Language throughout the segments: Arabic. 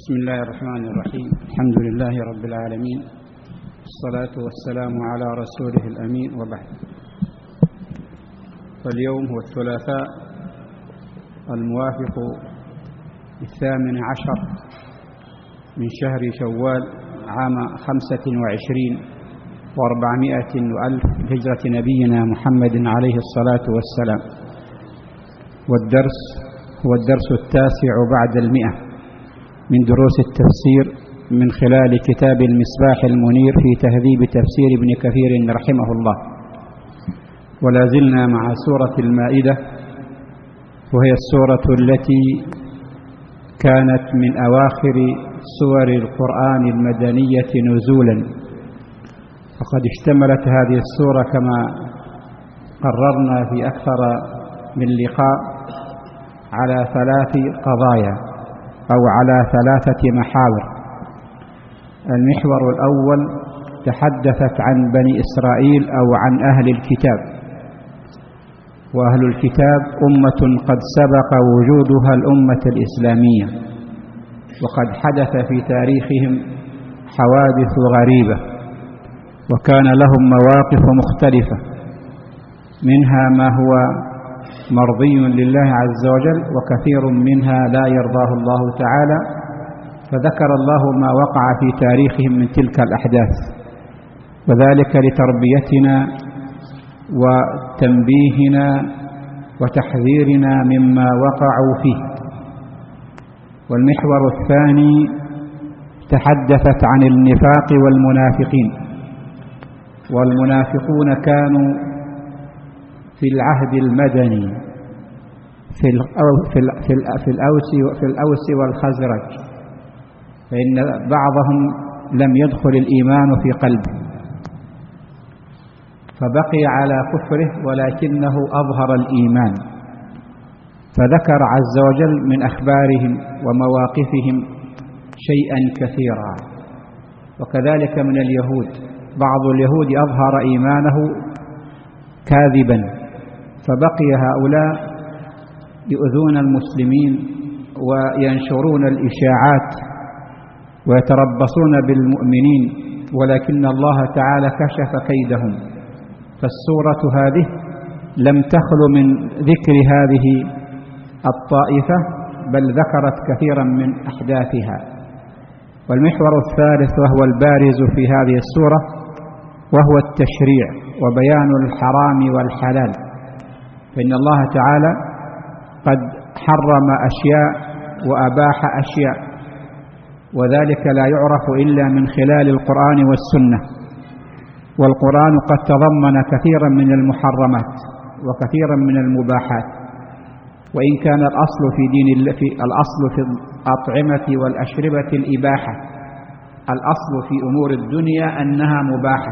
بسم الله الرحمن الرحيم. الحمد لله رب العالمين، الصلاة والسلام على رسوله الأمين، وبعد. فاليوم هو الثلاثاء الموافق 18 من شهر شوال عام 25 و400 وألف هجرة نبينا محمد عليه الصلاة والسلام، والدرس هو الدرس 9 بعد 100 من دروس التفسير من خلال كتاب المصباح المنير في تهذيب تفسير ابن كثير رحمه الله. ولا زلنا مع سورة المائدة، وهي السورة التي كانت من أواخر سور القرآن المدنية نزولا، وقد اشتملت هذه السورة كما قررنا في أكثر من لقاء على 3 قضايا أو على 3 محاور. المحور الأول تحدثت عن بني إسرائيل أو عن أهل الكتاب، وأهل الكتاب أمة قد سبق وجودها الأمة الإسلامية، وقد حدث في تاريخهم حوادث غريبة، وكان لهم مواقف مختلفة، منها ما هو مرضي لله عز وجل، وكثير منها لا يرضاه الله تعالى، فذكر الله ما وقع في تاريخهم من تلك الأحداث، وذلك لتربيتنا وتنبيهنا وتحذيرنا مما وقعوا فيه. والمحور الثاني تحدثت عن النفاق والمنافقين، والمنافقون كانوا في العهد المدني في الأوس والخزرج، فإن بعضهم لم يدخل الإيمان في قلبه فبقي على كفره، ولكنه أظهر الإيمان، فذكر عز وجل من أخبارهم ومواقفهم شيئا كثيرا. وكذلك من اليهود، بعض اليهود أظهر إيمانه كاذبا، فبقي هؤلاء يؤذون المسلمين وينشرون الإشاعات ويتربصون بالمؤمنين، ولكن الله تعالى كشف كيدهم. فالسورة هذه لم تخل من ذكر هذه الطائفة، بل ذكرت كثيرا من أحداثها. والمحور الثالث وهو البارز في هذه السورة وهو التشريع وبيان الحرام والحلال، فإن الله تعالى قد حرم أشياء وأباح أشياء، وذلك لا يعرف إلا من خلال القرآن والسنة. والقرآن قد تضمن كثيرا من المحرمات وكثيرا من المباحات، وإن كان الأصل في الأطعمة والأشربة الإباحة، الأصل في أمور الدنيا أنها مباحة،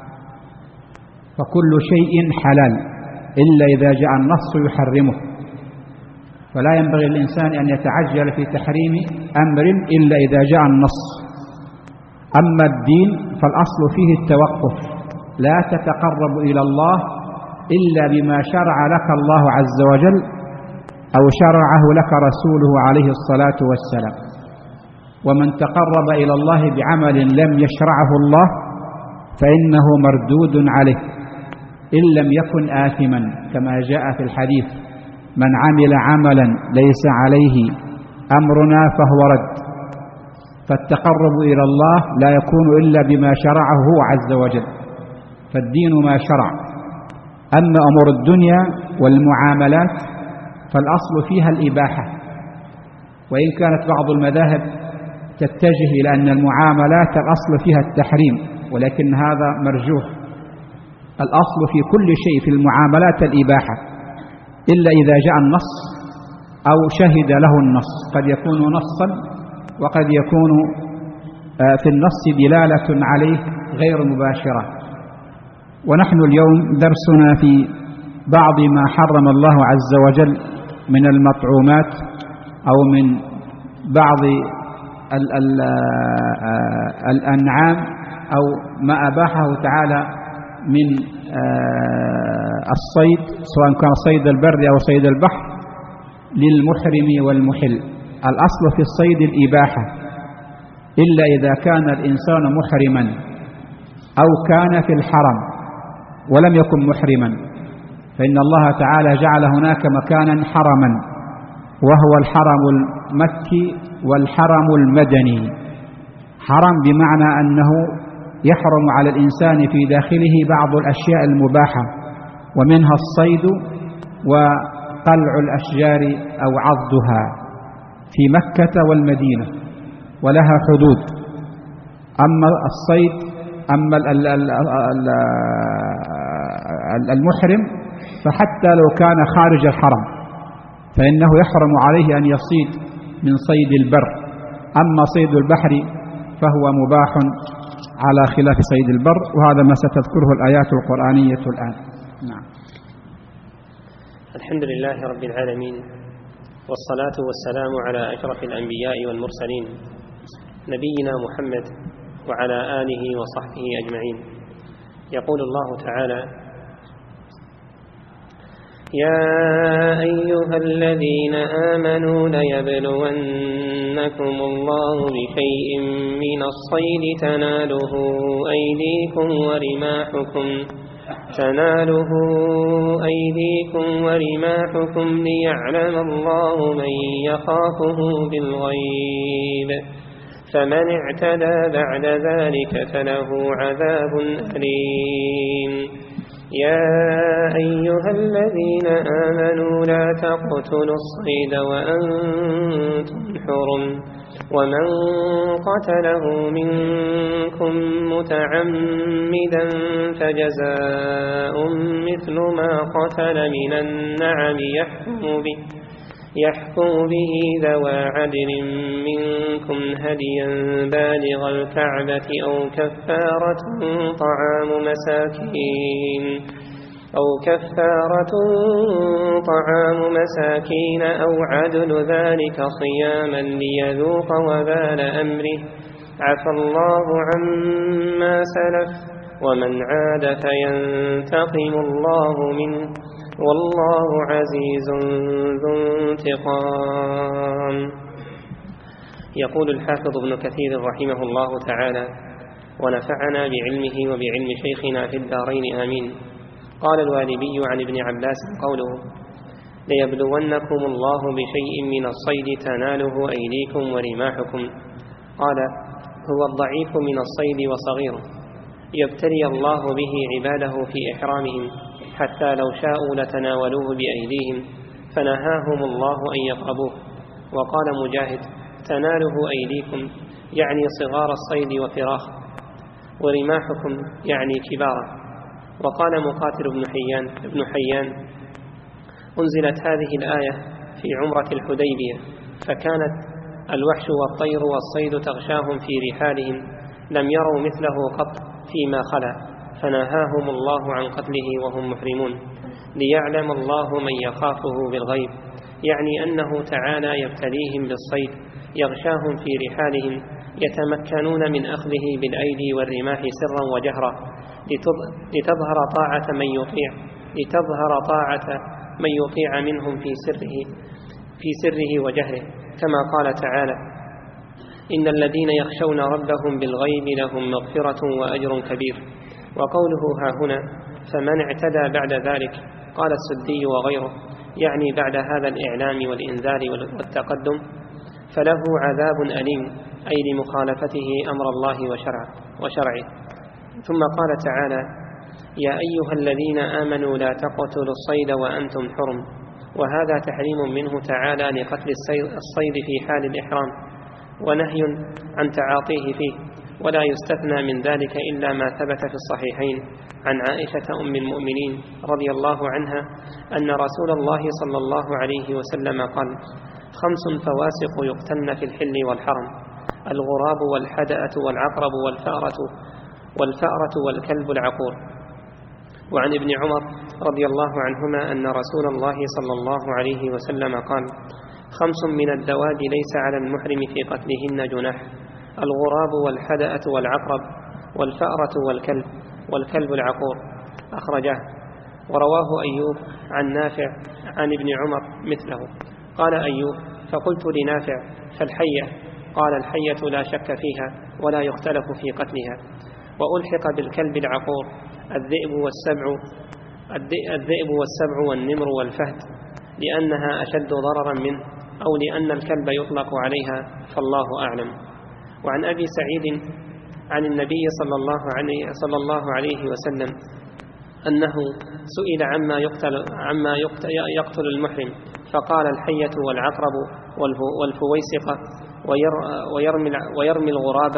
فكل شيء حلال إلا إذا جاء النص يحرمه، فلا ينبغي الإنسان أن يتعجل في تحريم أمر إلا إذا جاء النص. أما الدين فالأصل فيه التوقف، لا تتقرب إلى الله إلا بما شرع لك الله عز وجل أو شرعه لك رسوله عليه الصلاة والسلام. ومن تقرب إلى الله بعمل لم يشرعه الله فإنه مردود عليه إن لم يكن آثما، كما جاء في الحديث: من عمل عملا ليس عليه أمرنا فهو رد. فالتقرب إلى الله لا يكون إلا بما شرعه هو عز وجل، فالدين ما شرع. أما أمور الدنيا والمعاملات فالأصل فيها الإباحة، وإن كانت بعض المذاهب تتجه إلى أن المعاملات الأصل فيها التحريم، ولكن هذا مرجوح. الأصل في كل شيء في المعاملات الإباحة إلا إذا جاء النص أو شهد له النص، قد يكون نصا وقد يكون في النص دلالة عليه غير مباشرة. ونحن اليوم درسنا في بعض ما حرم الله عز وجل من المطعومات أو من بعض الأنعام أو ما أباحه تعالى من الصيد، سواء كان صيد البر أو صيد البحر، للمحرم والمحل. الأصل في الصيد الإباحة، إلا إذا كان الإنسان محرما أو كان في الحرم ولم يكن محرما، فإن الله تعالى جعل هناك مكانا حرما وهو الحرم المكي والحرم المدني. حرم بمعنى أنه يحرم على الإنسان في داخله بعض الأشياء المباحة، ومنها الصيد وقلع الأشجار أو عضها في مكة والمدينة، ولها حدود. أما الصيد، أما المحرم فحتى لو كان خارج الحرم فإنه يحرم عليه أن يصيد من صيد البر، أما صيد البحر فهو مباح على خلاف صيد البر، وهذا ما ستذكره الآيات القرآنية الآن. نعم. الحمد لله رب العالمين، والصلاة والسلام على أشرف الأنبياء والمرسلين نبينا محمد وعلى آله وصحبه أجمعين. يقول الله تعالى: يا أيها الذين آمنوا ليبلونكم الله بشيء من الصيد تناله أيديكم ورماحكم ليعلم الله من يخافه بالغيب، فمن اعتدى بعد ذلك فله عذاب أليم. يا أيها الذين آمنوا لا تقتلوا الصيد وأنتم حرم، ومن قتله منكم متعمدا فجزاء مثل ما قتل من النعم يحكم به ذوى عدل منكم هديا بالغ الكعبة أو كفارة طعام مساكين أو عدل ذلك صياما ليذوق وبال أمره، عفى الله عما سلف ومن عاد فينتقم الله منه، والله عزيز ذو انتقام. يقول الحافظ ابن كثير رحمه الله تعالى، ونفعنا بعلمه وبعلم شيخنا في الدارين آمين. قال الوالبي عن ابن عباس قوله: ليبلونكم الله بشيء من الصيد تناله أيديكم ورماحكم. قال: هو الضعيف من الصيد وصغيره، يبتلي الله به عباده في إحرامهم، حتى لو شاءوا لتناولوه بأيديهم فنهاهم الله أن يقربوه. وقال مجاهد: تناله أيديكم يعني صغار الصيد وفراخه، ورماحكم يعني كباره. وقال مقاتل ابن حيان: أنزلت هذه الآية في عمرة الحديبية، فكانت الوحش والطير والصيد تغشاهم في رحالهم، لم يروا مثله قط فيما خلا، فنهاهم الله عن قتله وهم محرمون، ليعلم الله من يخافه بالغيب، يعني أنه تعالى يبتليهم بالصيد يغشاهم في رحالهم، يتمكنون من أخذه بالأيدي والرماح سرا وجهرا، لتظهر طاعة من يطيع منهم في سره وجهره، كما قال تعالى: إن الذين يخشون ربهم بالغيب لهم مغفرة وأجر كبير. وقوله هاهنا: فمن اعتدى بعد ذلك، قال السدي وغيره، يعني بعد هذا الإعلام والإنذار والتقدم، فله عذاب أليم، أي لمخالفته أمر الله وشرعه. ثم قال تعالى: يا أيها الذين آمنوا لا تقتلوا الصيد وأنتم حرم، وهذا تحريم منه تعالى لقتل الصيد في حال الإحرام، ونهي عن تعاطيه فيه، ولا يستثنى من ذلك إلا ما ثبت في الصحيحين عن عائشة أم المؤمنين رضي الله عنها أن رسول الله صلى الله عليه وسلم قال: 5 فواسق يقتلن في الحل والحرم: الغراب والحدأة والعقرب والفأرة والكلب العقور. وعن ابن عمر رضي الله عنهما أن رسول الله صلى الله عليه وسلم قال: 5 من الدواب ليس على المحرم في قتلهن جناح: الغراب والحدأة والعقرب والفأرة والكلب العقور. أخرجاه. ورواه أيوب عن نافع عن ابن عمر مثله. قال أيوب: فقلت لنافع: فالحية؟ قال الحية لا شك فيها ولا يختلف في قتلها. وألحق بالكلب العقور الذئب والسبع والنمر والفهد لأنها أشد ضررا منه أو لأن الكلب يطلق عليها، فالله أعلم. وعن أبي سعيد عن النبي صلى الله عليه وسلم أنه سئل عما يقتل المحرم فقال الحية والعقرب والفويسقة ويرمي الغراب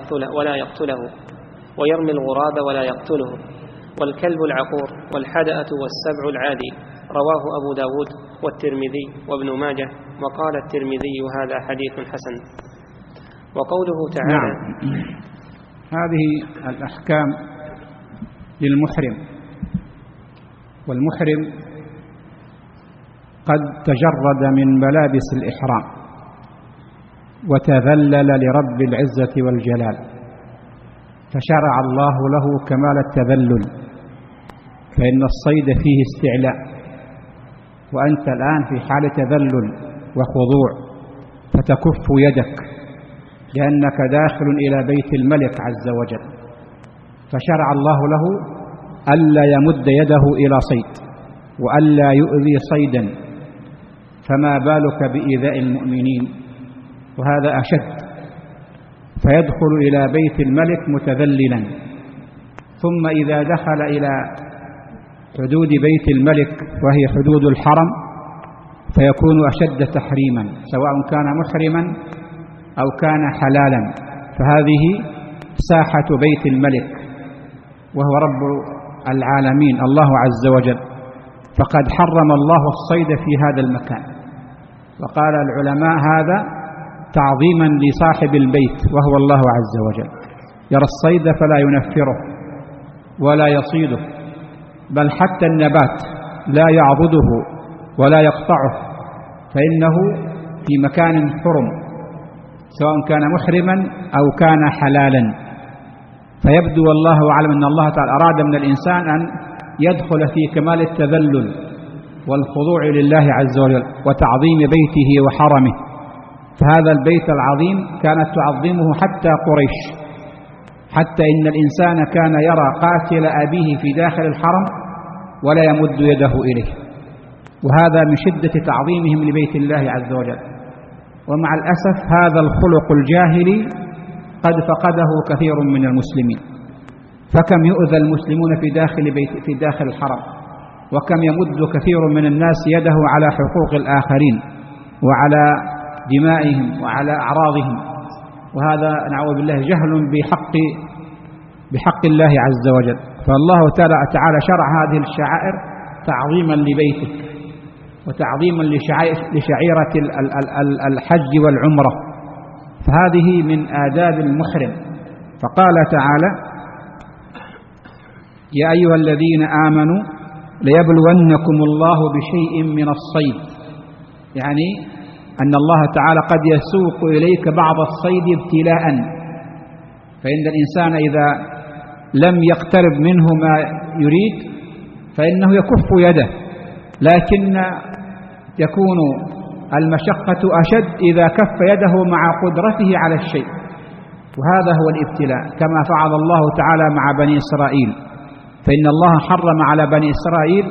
ولا يقتله والكلب العقور والحدأة والسبع العادي. رواه أبو داود والترمذي وابن ماجه، وقال الترمذي هذا حديث حسن. وقوله تعالى هذه الأحكام للمحرم، والمحرم قد تجرد من ملابس الإحرام وتذلل لرب العزة والجلال، فشرع الله له كمال التذلل، فإن الصيد فيه استعلاء، وأنت الآن في حال تذلل وخضوع، فتكف يدك لأنك داخل إلى بيت الملك عز وجل، فشرع الله له ألا يمد يده إلى صيد وألا يؤذي صيدا، فما بالك بإيذاء المؤمنين، وهذا أشد. فيدخل إلى بيت الملك متذللا، ثم إذا دخل إلى حدود بيت الملك وهي حدود الحرم فيكون أشد تحريما، سواء كان محرما أو كان حلالا، فهذه ساحة بيت الملك وهو رب العالمين الله عز وجل، فقد حرم الله الصيد في هذا المكان. وقال العلماء هذا تعظيما لصاحب البيت وهو الله عز وجل، يرى الصيد فلا ينفره ولا يصيده، بل حتى النبات لا يعضده ولا يقطعه، فإنه في مكان حرم سواء كان محرما أو كان حلالا. فيبدو والله أعلم أن الله تعالى أراد من الإنسان أن يدخل في كمال التذلل والخضوع لله عز وجل وتعظيم بيته وحرمه. فهذا البيت العظيم كانت تعظمه حتى قريش، حتى إن الإنسان كان يرى قاتل أبيه في داخل الحرم ولا يمد يده إليه، وهذا من شدة تعظيمهم لبيت الله عز وجل. ومع الأسف هذا الخلق الجاهلي قد فقده كثير من المسلمين، فكم يؤذى المسلمون في داخل الحرم، وكم يمد كثير من الناس يده على حقوق الآخرين وعلى دمائهم وعلى أعراضهم، وهذا نعوذ بالله جهل بحق الله عز وجل. فالله تعالى شرع هذه الشعائر تعظيما لبيته وتعظيما لشعيرة الحج والعمرة، فهذه من آداب المحرم. فقال تعالى: يا أيها الذين آمنوا ليبلونكم الله بشيء من الصيد، يعني أن الله تعالى قد يسوق إليك بعض الصيد ابتلاء، فإن الإنسان إذا لم يقترب منه ما يريد فإنه يكف يده، لكن يكون المشقة أشد إذا كف يده مع قدرته على الشيء، وهذا هو الابتلاء، كما فعل الله تعالى مع بني إسرائيل. فإن الله حرم على بني إسرائيل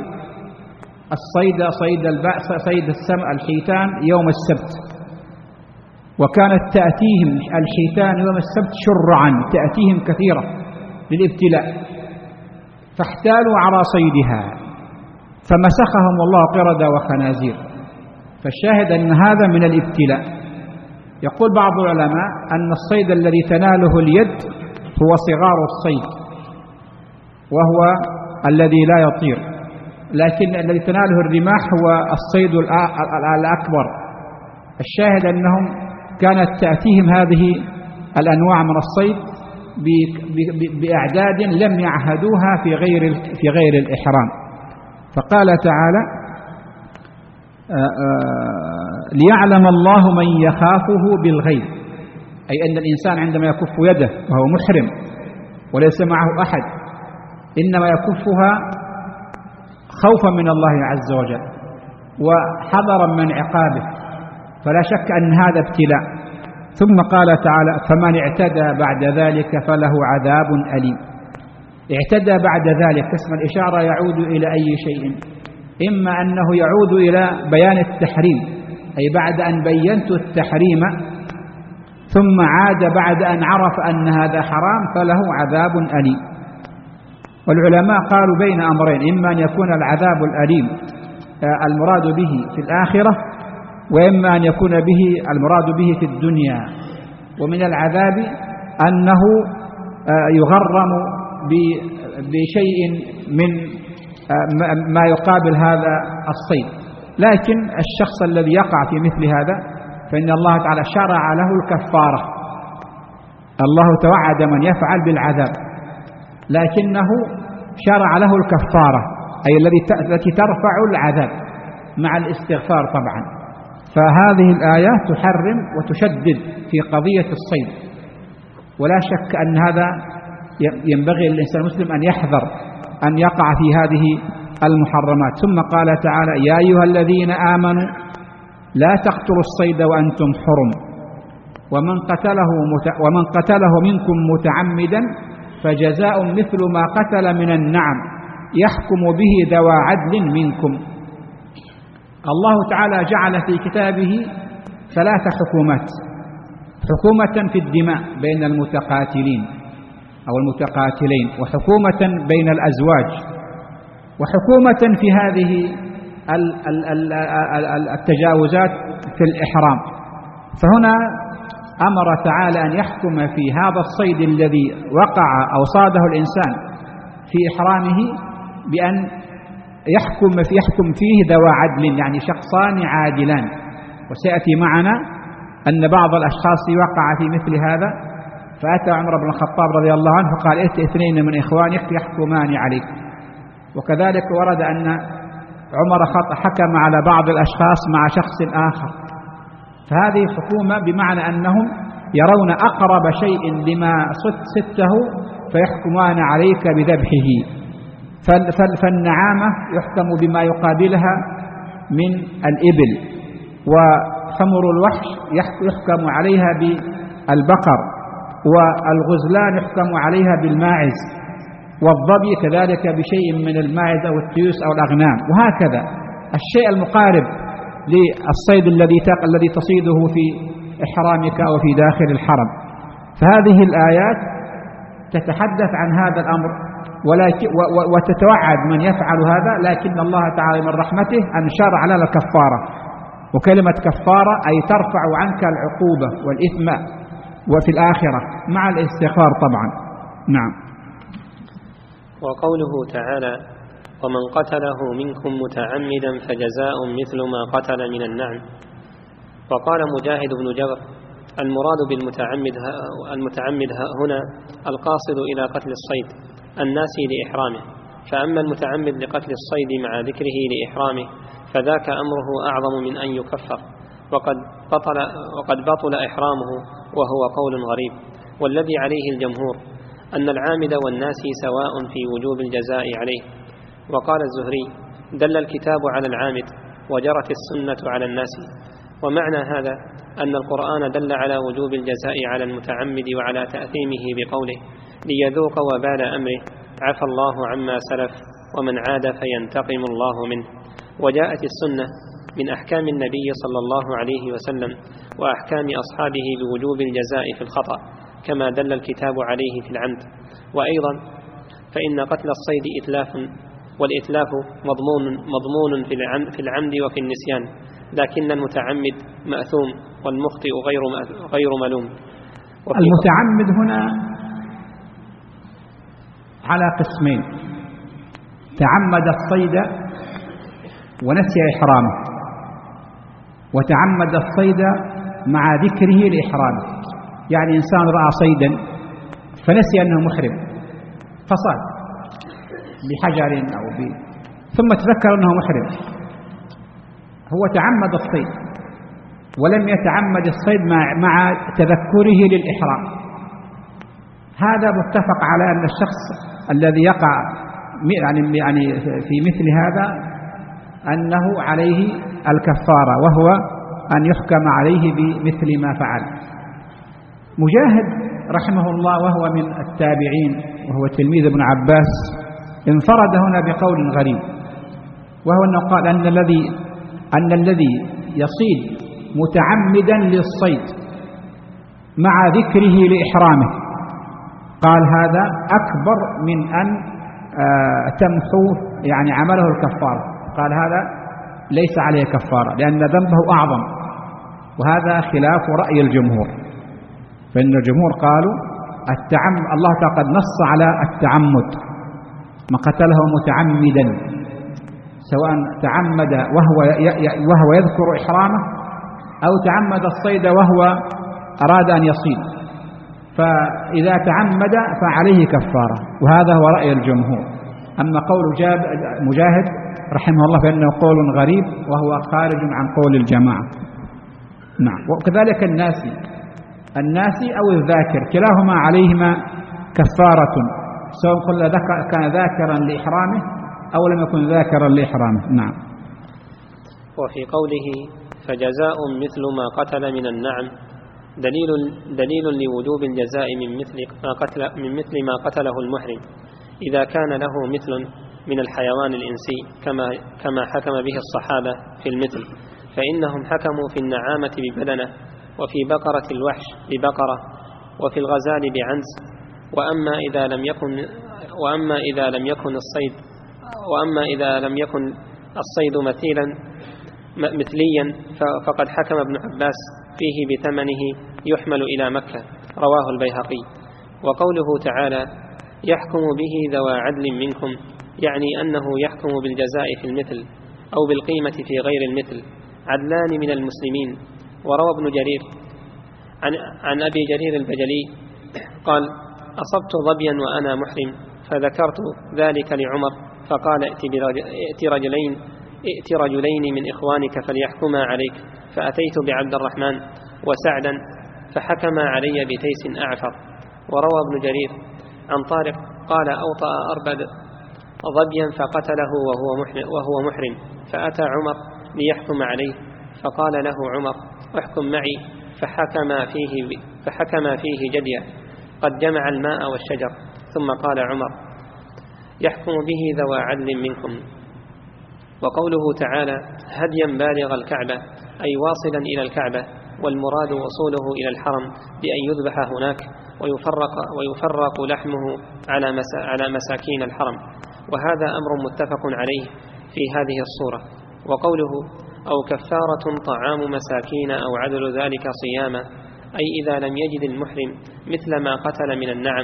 صيد الحيتان يوم السبت، وكانت تأتيهم الحيتان يوم السبت شرعا، تأتيهم كثيرة للابتلاء، فاحتالوا على صيدها فمسخهم الله قردة وخنازير. فالشاهد أن هذا من الابتلاء. يقول بعض العلماء أن الصيد الذي تناله اليد هو صغار الصيد، وهو الذي لا يطير، لكن الذي تناله الرماح هو الصيد الأكبر. الشاهد أنهم كانت تأتيهم هذه الأنواع من الصيد بأعداد لم يعهدوها في غير الإحرام. فقال تعالى: ليعلم الله من يخافه بالغيب، أي أن الإنسان عندما يكف يده وهو محرم وليس معه أحد إنما يكفها خوفا من الله عز وجل وحذرا من عقابه، فلا شك أن هذا ابتلاء. ثم قال تعالى فمن اعتدى بعد ذلك فله عذاب أليم. اعتدى بعد ذلك اسم الإشارة يعود إلى أي شيء؟ إما أنه يعود إلى بيان التحريم، أي بعد أن بينت التحريم ثم عاد بعد أن عرف أن هذا حرام فله عذاب أليم. والعلماء قالوا بين أمرين، إما أن يكون العذاب الأليم المراد به في الآخرة، وإما أن يكون به المراد به في الدنيا. ومن العذاب أنه يغرم بشيء من ما يقابل هذا الصيد. لكن الشخص الذي يقع في مثل هذا فإن الله تعالى شرع له الكفارة. الله توعد من يفعل بالعذاب، لكنه شرع له الكفارة، أي التي ترفع العذاب مع الاستغفار طبعا. فهذه الآيات تحرم وتشدد في قضية الصيد، ولا شك أن هذا ينبغي للإنسان المسلم أن يحذر أن يقع في هذه المحرمات. ثم قال تعالى يا أيها الذين آمنوا لا تقتلوا الصيد وأنتم حرم ومن قتله منكم متعمدا فجزاء مثل ما قتل من النعم يحكم به ذوى عدل منكم. الله تعالى جعل في كتابه 3 حكومات: حكومة في الدماء بين المتقاتلين أو المتقاتلين، وحكومة بين الأزواج، وحكومة في هذه التجاوزات في الإحرام. فهنا أمر تعالى أن يحكم في هذا الصيد الذي وقع أو صاده الإنسان في إحرامه بأن يحكم فيه ذوى عدل، يعني شخصان عادلان. وسيأتي معنا أن بعض الأشخاص وقع في مثل هذا، فأتى عمر بن الخطاب رضي الله عنه فقال ائت 2 من إخوانك يحكمان عليك. وكذلك ورد أن عمر حكم على بعض الأشخاص مع شخص آخر. فهذه حكومة بمعنى أنهم يرون أقرب شيء لما سته فيحكمان عليك بذبحه. فالنعامة يحكم بما يقابلها من الإبل، وحمر الوحش يحكم عليها بالبقر، والغزلان يحكم عليها بالماعز، والظبي كذلك بشيء من الماعز أو التيوس أو الأغنام، وهكذا الشيء المقارب للصيد الذي تصيده في إحرامك أو في داخل الحرم. فهذه الآيات تتحدث عن هذا الأمر وتتوعد من يفعل هذا، لكن الله تعالى من رحمته أن شرع لنا الكفارة. وكلمة كفارة أي ترفع عنك العقوبة والإثم وفي الآخرة مع الاستغفار طبعا. نعم. وقوله تعالى ومن قتله منكم متعمدا فجزاء مثل ما قتل من النعم. وقال مجاهد بن جبر المراد بالمتعمد هنا القاصد إلى قتل الصيد الناسي لإحرامه، فأما المتعمد لقتل الصيد مع ذكره لإحرامه فذاك أمره أعظم من أن يكفر، وقد بطل إحرامه وهو قول غريب. والذي عليه الجمهور أن العامد والناسي سواء في وجوب الجزاء عليه. وقال الزهري دل الكتاب على العامد وجرت السنة على الناسي. ومعنى هذا أن القرآن دل على وجوب الجزاء على المتعمد وعلى تأثيمه بقوله ليذوق وبال أمره عفى الله عما سلف ومن عاد فينتقم الله منه. وجاءت السنة من أحكام النبي صلى الله عليه وسلم وأحكام أصحابه بوجوب الجزاء في الخطأ كما دل الكتاب عليه في العمد. وأيضا فإن قتل الصيد إتلاف، والإتلاف مضمون في العمد وفي النسيان، لكن المتعمد مأثوم والمخطئ غير ملوم. المتعمد هنا على قسمين: تعمد الصيد ونسي إحرامه، وتعمد الصيد مع ذكره لإحرامه. يعني إنسان رأى صيدا فنسي أنه محرم فصاد بحجر ثم تذكر أنه محرم. هو تعمد الصيد ولم يتعمد الصيد مع تذكره للإحرام. هذا متفق على أن الشخص الذي يقع يعني في مثل هذا أنه عليه الكفارة، وهو أن يحكم عليه بمثل ما فعل. مجاهد رحمه الله وهو من التابعين وهو تلميذ ابن عباس انفرد هنا بقول غريب، وهو أنه قال أن الذي يصيد متعمدا للصيد مع ذكره لإحرامه قال هذا أكبر من أن تمحو يعني عمله الكفارة، قال هذا ليس عليه كفارة لأن ذنبه أعظم، وهذا خلاف رأي الجمهور، فإن الجمهور قالوا الله تعالى قد نص على التعمد، ما قتله متعمدا سواء تعمد وهو يذكر إحرامه أو تعمد الصيد وهو أراد أن يصيد، فإذا تعمد فعليه كفارة، وهذا هو رأي الجمهور. أما قول مجاهد رحمه الله فإنه قول غريب وهو خارج عن قول الجماعة. نعم. وكذلك الناسي أو الذاكر كلاهما عليهما كفارة، سواء كان ذاكرا لإحرامه أو لم يكن ذاكرا لإحرامه. نعم. وفي قوله فجزاء مثل ما قتل من النعم دليل لوجوب الجزاء من مثل ما قتله المحرم إذا كان له مثل من الحيوان الإنسي كما حكم به الصحابة في المثل، فإنهم حكموا في النعامة ببدنة، وفي بقرة الوحش ببقرة، وفي الغزال بعنز. وأما إذا لم يكن الصيد مثليا فقد حكم ابن عباس فيه بثمنه يحمل إلى مكة، رواه البيهقي. وقوله تعالى يحكم به ذوى عدل منكم يعني أنه يحكم بالجزاء في المثل أو بالقيمة في غير المثل عدلان من المسلمين. وروى ابن جرير عن أبي جرير البجلي قال أصبت ظبيا وأنا محرم فذكرت ذلك لعمر فقال ائت رجلين من إخوانك فليحكما عليك، فأتيت بعبد الرحمن وسعدا فحكما علي بتيس أعفر. وروى ابن جرير عن طارق قال أوطأ أربد ظبيا فقتله وهو محرم، فأتى عمر ليحكم عليه فقال له عمر احكم معي، فحكم فيه جديا قد جمع الماء والشجر. ثم قال عمر يحكم به ذوى عدل منكم. وقوله تعالى هديا بالغ الكعبة أي واصلا إلى الكعبة، والمراد وصوله إلى الحرم بأن يذبح هناك ويفرق لحمه على مساكين الحرم، وهذا أمر متفق عليه في هذه الصورة. وقوله أو كفارة طعام مساكين أو عدل ذلك صياما أي إذا لم يجد المحرم مثل ما قتل من النعم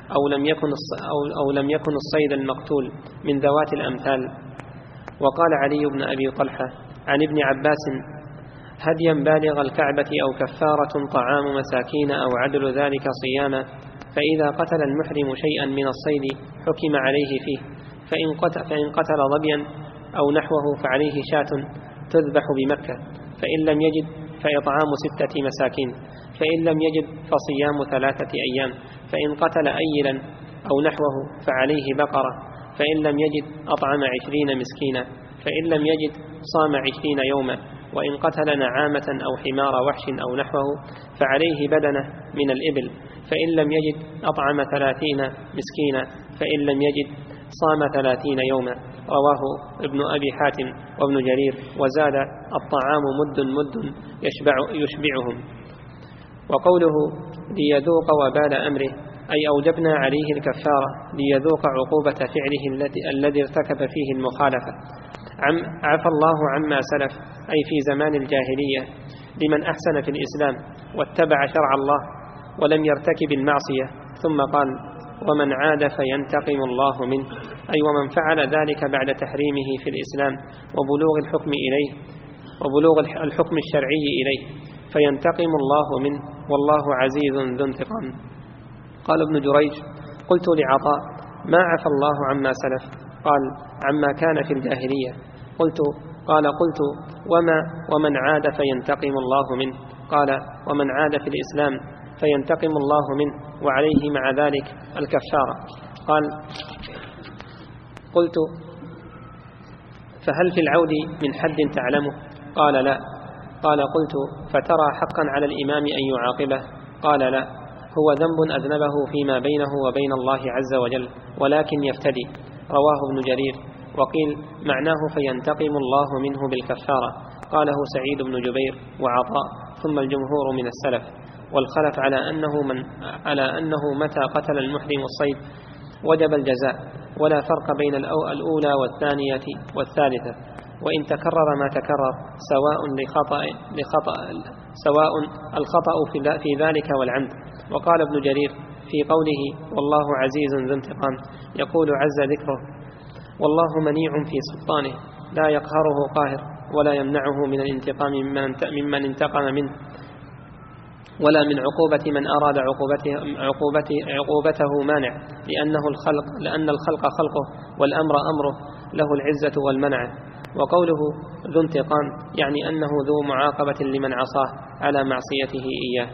أو لم يكن الصيد المقتول من ذوات الأمثال. وقال علي بن أبي طلحة عن ابن عباس هديا بالغ الكعبة أو كفارة طعام مساكين أو عدل ذلك صياما، فإذا قتل المحرم شيئا من الصيد حكم عليه فيه، فإن قتل ظبيا أو نحوه فعليه شاة تذبح بمكة، فإن لم يجد فإطعام 6 مساكين، فإن لم يجد فصيام 3 أيام، فإن قتل أيلا أو نحوه فعليه بقرة، فإن لم يجد أطعم 20 مسكينا، فإن لم يجد صام 20 يوما، وإن قتل نعامة أو حمار وحش أو نحوه فعليه بدنة من الإبل، فإن لم يجد أطعم 30 مسكينا، فإن لم يجد صام 30 يوما. رواه ابن أبي حاتم وابن جرير. وزاد الطعام مد يشبعهم. وقوله ليذوق وبال أمره أي أوجبنا عليه الكفارة ليذوق عقوبة فعله الذي ارتكب فيه المخالفة. عفى الله عما سلف أي في زمان الجاهلية لمن أحسن في الإسلام واتبع شرع الله ولم يرتكب المعصية. ثم قال ومن عاد فينتقم الله منه أي ومن فعل ذلك بعد تحريمه في الإسلام وبلوغ الحكم الشرعي إليه فينتقم الله منه والله عزيز ذو انتقام. قال ابن جريج قلت لعطاء ما عفى الله عما سلف؟ قال عما كان في الجاهلية. قال قلت ومن عاد فينتقم الله منه؟ قال ومن عاد في الإسلام فينتقم الله منه وعليه مع ذلك الكفارة. قال قلت فهل في العود من حد تعلمه؟ قال لا. قال قلت فترى حقا على الإمام أن يعاقبه؟ قال لا. هو ذنب أذنبه فيما بينه وبين الله عز وجل ولكن يفتدي. رواه ابن جرير. وقيل معناه فينتقم الله منه بالكفارة. قاله سعيد بن جبير وعطاء ثم الجمهور من السلف. والخلف على أنه متى قتل المحرم الصيد وجب الجزاء، ولا فرق بين الأولى والثانية والثالثة، وإن تكرر ما تكرر سواء الخطأ في ذلك والعمد. وقال ابن جرير في قوله والله عزيز ذو انتقام يقول عز ذكره: والله منيع في سلطانه لا يقهره قاهر ولا يمنعه من الانتقام ممن انتقم منه، ولا من عقوبة من أراد عقوبته مانع، لأن الخلق خلقه والأمر أمره، له العزة والمنع. وقوله ذو انتقام يعني أنه ذو معاقبة لمن عصاه على معصيته إياه.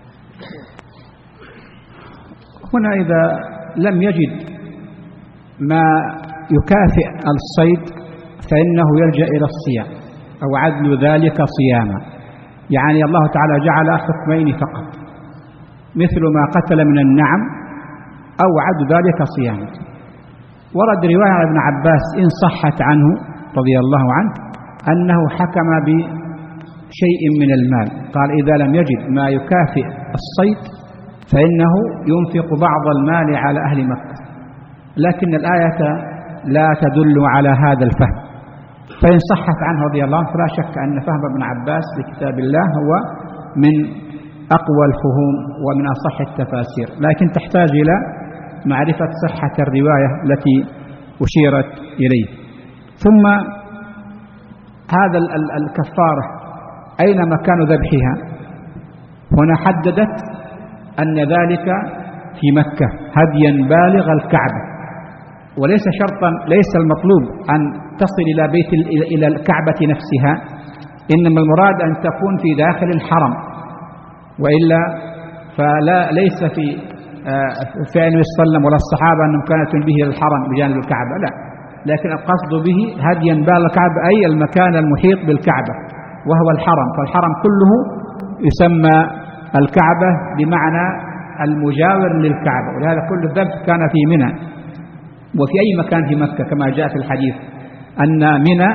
هنا إذا لم يجد ما يكافئ الصيد فإنه يلجأ إلى الصيام أو عدل ذلك صياما، يعني الله تعالى جعل حكمين فقط، مثل ما قتل من النعم أو عدل ذلك صياما. ورد رواية عن ابن عباس إن صحت عنه رضي الله عنه أنه حكم بشيء من المال، قال إذا لم يجد ما يكافئ الصيد فإنه ينفق بعض المال على أهل مكة، لكن الآية لا تدل على هذا الفهم، فإن صحت عنه رضي الله عنه فلا شك أن فهم ابن عباس لكتاب الله هو من أقوى الفهوم ومن أصح التفاسير، لكن تحتاج إلى معرفة صحة الرواية التي أشيرت إليه. ثم هذا الكفارة أين مكان ذبحها؟ هنا حددت أن ذلك في مكة هديا بالغ الكعبة، وليس شرطا، ليس المطلوب أن تصل إلى الكعبة نفسها، إنما المراد أن تكون في داخل الحرم، وإلا ليس في فعل النبي صلى الله عليه وسلم ولا الصحابة أنهم كانوا به إلى الحرم بجانب الكعبة، لا، لكن القصد به هديا بالغ الكعبة أي المكان المحيط بالكعبة وهو الحرم، فالحرم كله يسمى الكعبة بمعنى المجاور للكعبة، ولهذا كل الذبح كان في منى وفي أي مكان في مكة كما جاء في الحديث أن منى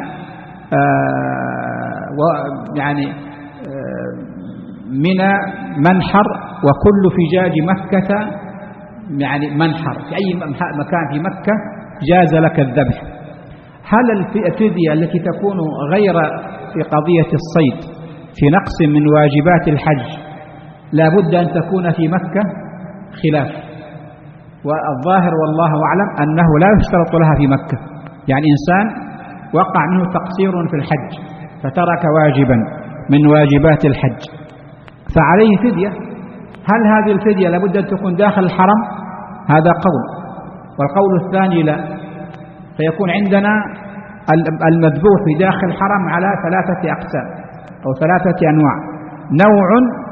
منى منحر وكل فجاج مكة يعني منحر، في أي مكان في مكة جاز لك الذبح. هل الفدية التي تكون غير في قضية الصيد في نقص من واجبات الحج لا بد أن تكون في مكة؟ خلاف، والظاهر والله أعلم أنه لا يشترط لها في مكة، يعني إنسان وقع منه تقصير في الحج فترك واجبا من واجبات الحج فعليه فدية. هل هذه الفدية لابد أن تكون داخل الحرم؟ هذا قول، والقول الثاني لا، فيكون عندنا المذبوح في داخل الحرم على 3 أقسام أو 3 أنواع: نوع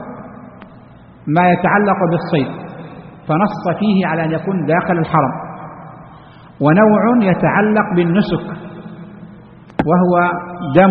ما يتعلق بالصيد فنص فيه على أن يكون داخل الحرم، ونوع يتعلق بالنسك وهو دم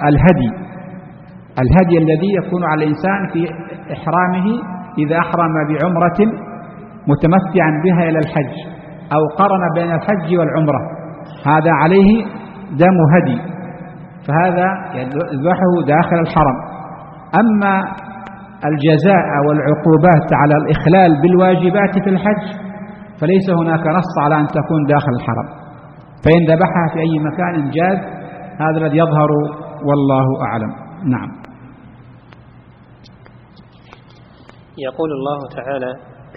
الهدي الذي يكون على الإنسان في إحرامه إذا أحرم بعمرة متمتعا بها إلى الحج أو قرن بين الحج والعمرة، هذا عليه دم هدي، فهذا يذبحه داخل الحرم. أما الجزاء والعقوبات على الإخلال بالواجبات في الحج فليس هناك نص على أن تكون داخل الحرم، فإن ذبحها في أي مكان جاز، هذا الذي يظهر والله أعلم. نعم. يقول الله تعالى: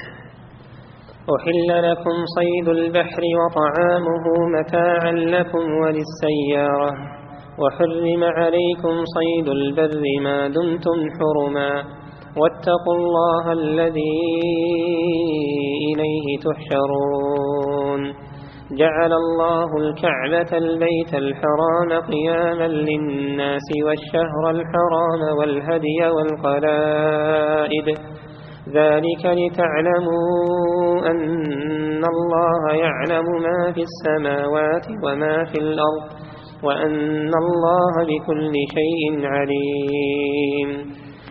أحل لكم صيد البحر وطعامه متاعا لكم وللسيارة، وحرم عليكم صيد البر ما دمتم حرما، واتقوا الله الذي إليه تحشرون. جعل الله الكعبة البيت الحرام قياما للناس والشهر الحرام والهدي والقلائد، ذلك لتعلموا أن الله يعلم ما في السماوات وما في الأرض وأن الله بكل شيء عليم.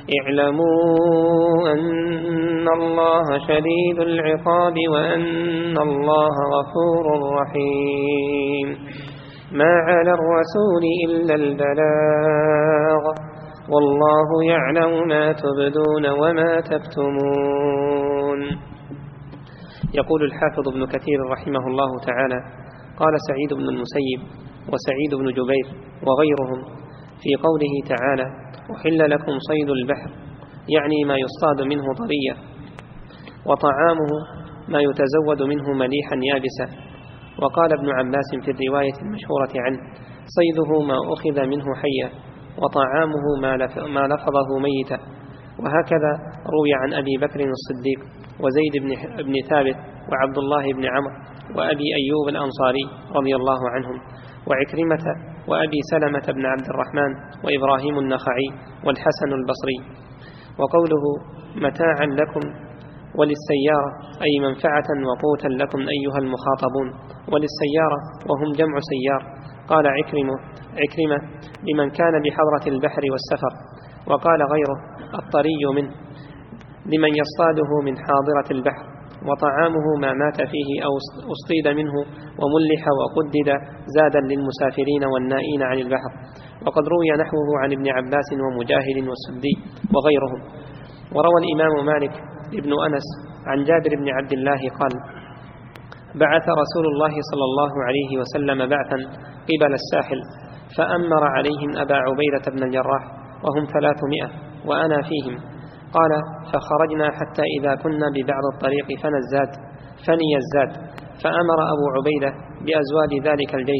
اعلموا أن الله شديد العقاب وأن الله غفور رحيم. ما على الرسول إلا البلاغ والله يعلم ما تبدون وما تكتمون. يقول الحافظ ابن كثير رحمه الله تعالى: قال سعيد بن المسيب وسعيد بن جبير وغيرهم في قوله تعالى: أحل لكم صيد البحر، يعني ما يصطاد منه طريا، وطعامه ما يتزود منه مليحا يابسا. وقال ابن عباس في الرواية المشهورة عنه: صيده ما أخذ منه حيا، وطعامه ما لفظه ميتا. وهكذا روي عن أبي بكر الصديق وزيد بن ثابت وعبد الله بن عمرو وأبي أيوب الأنصاري رضي الله عنهم، وعكرمة وأبي سلمة بن عبد الرحمن وإبراهيم النخعي والحسن البصري. وقوله متاعا لكم وللسيارة أي منفعة وقوتا لكم أيها المخاطبون، وللسيارة وهم جمع سيار. قال عكرمة لمن كان بحضرة البحر والسفر. وقال غيره الطري منه لمن يصطاده من حاضرة البحر. وطعامه ما مات فيه أو أصطيد منه وملح وقدد زادا للمسافرين والنائين عن البحر. وقد روي نحوه عن ابن عباس ومجاهد والسدي وغيرهم. وروى الإمام مالك ابن أنس عن جابر بن عبد الله قال: بعث رسول الله صلى الله عليه وسلم بعثا قبل الساحل، فأمر عليهم أبا عبيدة بن الجراح وهم 300 وأنا فيهم. قال: فخرجنا حتى إذا كنا ببعض الطريق فني الزاد، فأمر أبو عبيدة بأزواج ذلك الجيش،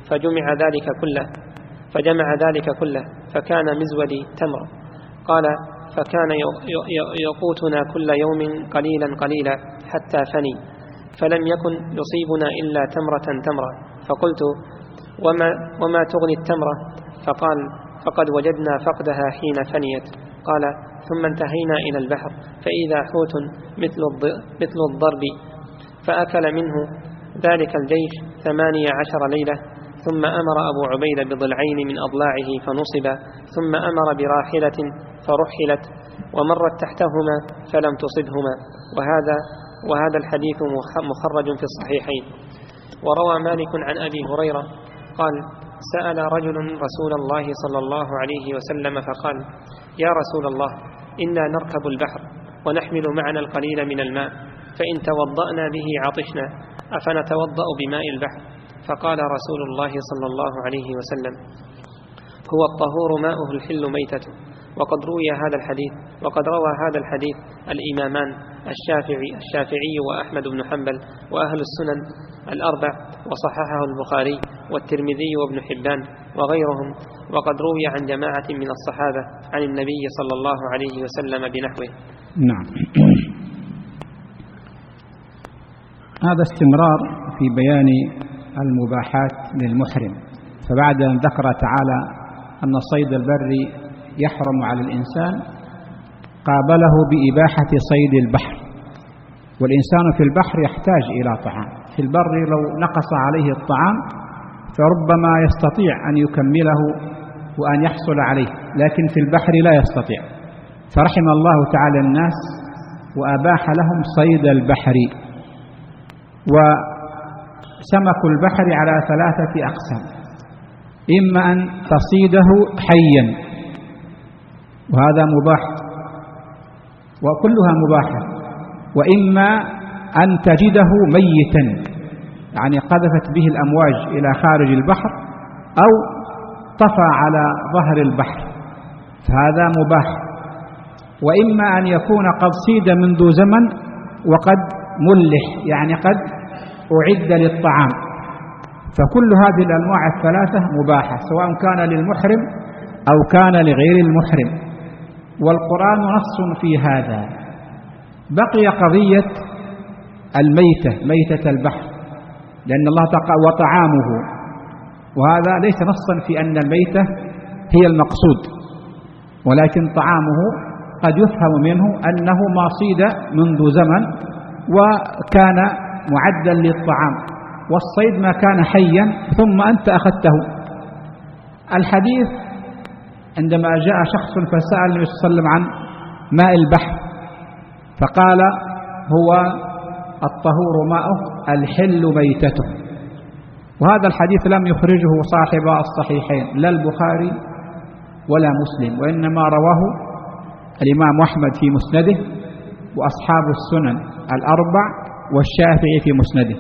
فجمع ذلك كله فكان مزودي تمر. قال: فكان يقوتنا كل يوم قليلا حتى فني، فلم يكن يصيبنا إلا تمرة. فقلت: وما تغني التمرة؟ فقال: فقد وجدنا فقدها حين فنيت. قال: ثم انتهينا إلى البحر فإذا حوت مثل الضرب، فأكل منه ذلك الجيش 18 ليلة. ثم أمر أبو عبيدة بضلعين من أضلاعه فنصب، ثم أمر براحلة فرحلت ومرت تحتهما فلم تصبهما. وهذا الحديث مخرج في الصحيحين. وروى مالك عن أبي هريرة قال: سأل رجل رسول الله صلى الله عليه وسلم فقال: يا رسول الله، إنا نركب البحر ونحمل معنا القليل من الماء، فإن توضأنا به عطشنا، أفنتوضأ بماء البحر؟ فقال رسول الله صلى الله عليه وسلم: هو الطهور ماؤه الحل ميتته. وقد روى هذا الحديث الإمامان الشافعي وأحمد بن حنبل وأهل السنن الأربع، وصححه البخاري والترمذي وابن حبان وغيرهم. وقد روي عن جماعة من الصحابة عن النبي صلى الله عليه وسلم بنحوه. نعم. هذا استمرار في بيان المباحات للمحرم. فبعد أن ذكر تعالى أن صيد البر يحرم على الإنسان، قابله بإباحة صيد البحر. والإنسان في البحر يحتاج إلى طعام، في البر لو نقص عليه الطعام فربما يستطيع أن يكمله وأن يحصل عليه، لكن في البحر لا يستطيع. فرحم الله تعالى الناس وأباح لهم صيد البحر. وسمك البحر على 3 أقسام: إما أن تصيده حيا وهذا مباح وكلها مباحة، وإما أن تجده ميتا، يعني قذفت به الأمواج إلى خارج البحر أو طفى على ظهر البحر، فهذا مباح. وإما أن يكون قد صيد منذ زمن وقد ملح، يعني قد أعد للطعام. فكل هذه الأنواع ال3 مباحة، سواء كان للمحرم أو كان لغير المحرم، والقرآن نص في هذا. بقي قضية ميتة البحر، لأن الله تقال وطعامه، وهذا ليس نصا في أن الميتة هي المقصود، ولكن طعامه قد يفهم منه أنه ما صيد منذ زمن وكان معدا للطعام، والصيد ما كان حيا ثم أنت أخذته. الحديث عندما جاء شخص فسأل النبي صلى الله عليه وسلم عن ماء البحر فقال هو الطهور ماؤه الحل ميتته. وهذا الحديث لم يخرجه صاحب الصحيحين لا البخاري ولا مسلم، وإنما رواه الإمام أحمد في مسنده وأصحاب السنن الأربع والشافعي في مسنده.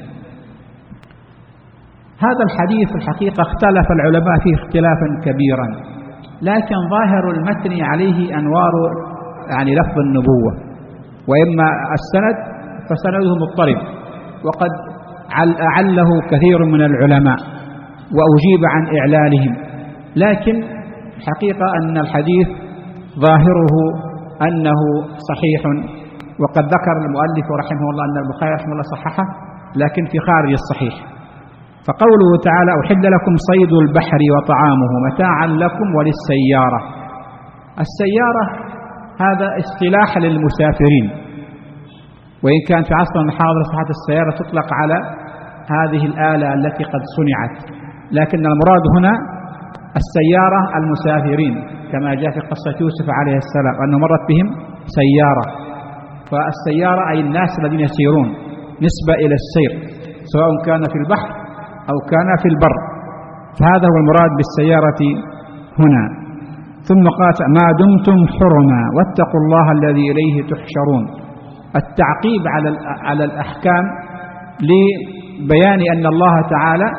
هذا الحديث الحقيقة اختلف العلماء فيه اختلافا كبيرا، لكن ظاهر المتن عليه أنوار يعني لفظ النبوة، وإما السند فسنده مضطرب وقد أعله كثير من العلماء وأجيب عن إعلالهم، لكن حقيقة أن الحديث ظاهره أنه صحيح، وقد ذكر المؤلف رحمه الله أن البخاري رحمه الله صححه لكن في خارج الصحيح. فقوله تعالى أحل لكم صيد البحر وطعامه متاعا لكم وللسيارة. السيارة هذا اصطلاح للمسافرين، وإن كان في عصر الحاضر صحة السيارة تطلق على هذه الآلة التي قد صنعت، لكن المراد هنا السيارة المسافرين، كما جاء في قصة يوسف عليه السلام أنه مرت بهم سيارة. فالسيارة أي الناس الذين يسيرون نسبة إلى السير سواء كان في البحر أو كان في البر، فهذا هو المراد بالسيارة هنا. ثم قال ما دمتم حرما واتقوا الله الذي إليه تحشرون. التعقيب على الأحكام لبيان أن الله تعالى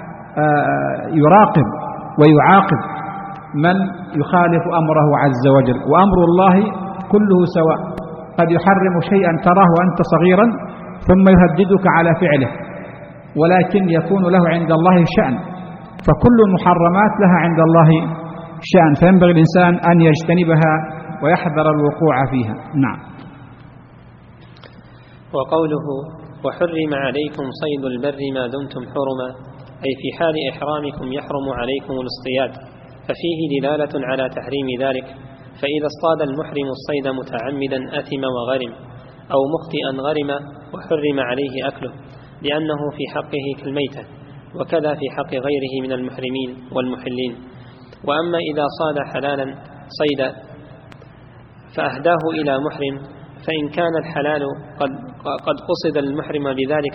يراقب ويعاقب من يخالف أمره عز وجل، وأمر الله كله سواء، قد يحرم شيئا تراه أنت صغيرا ثم يهددك على فعله، ولكن يكون له عند الله شأن، فكل المحرمات لها عند الله شأن، فينبغي الإنسان أن يجتنبها ويحذر الوقوع فيها. نعم. وقوله وحرم عليكم صيد البر ما دمتم حرما، أي في حال إحرامكم يحرم عليكم الاصطياد، ففيه دلالة على تحريم ذلك، فإذا اصطاد المحرم الصيد متعمدا أثم وغرم، أو مخطئا غرم وحرم عليه أكله لأنه في حقه كالميتة، وكذا في حق غيره من المحرمين والمحلين. وأما إذا صاد حلالا صيدا فأهداه إلى محرم، فإن كان الحلال قد قصد المحرم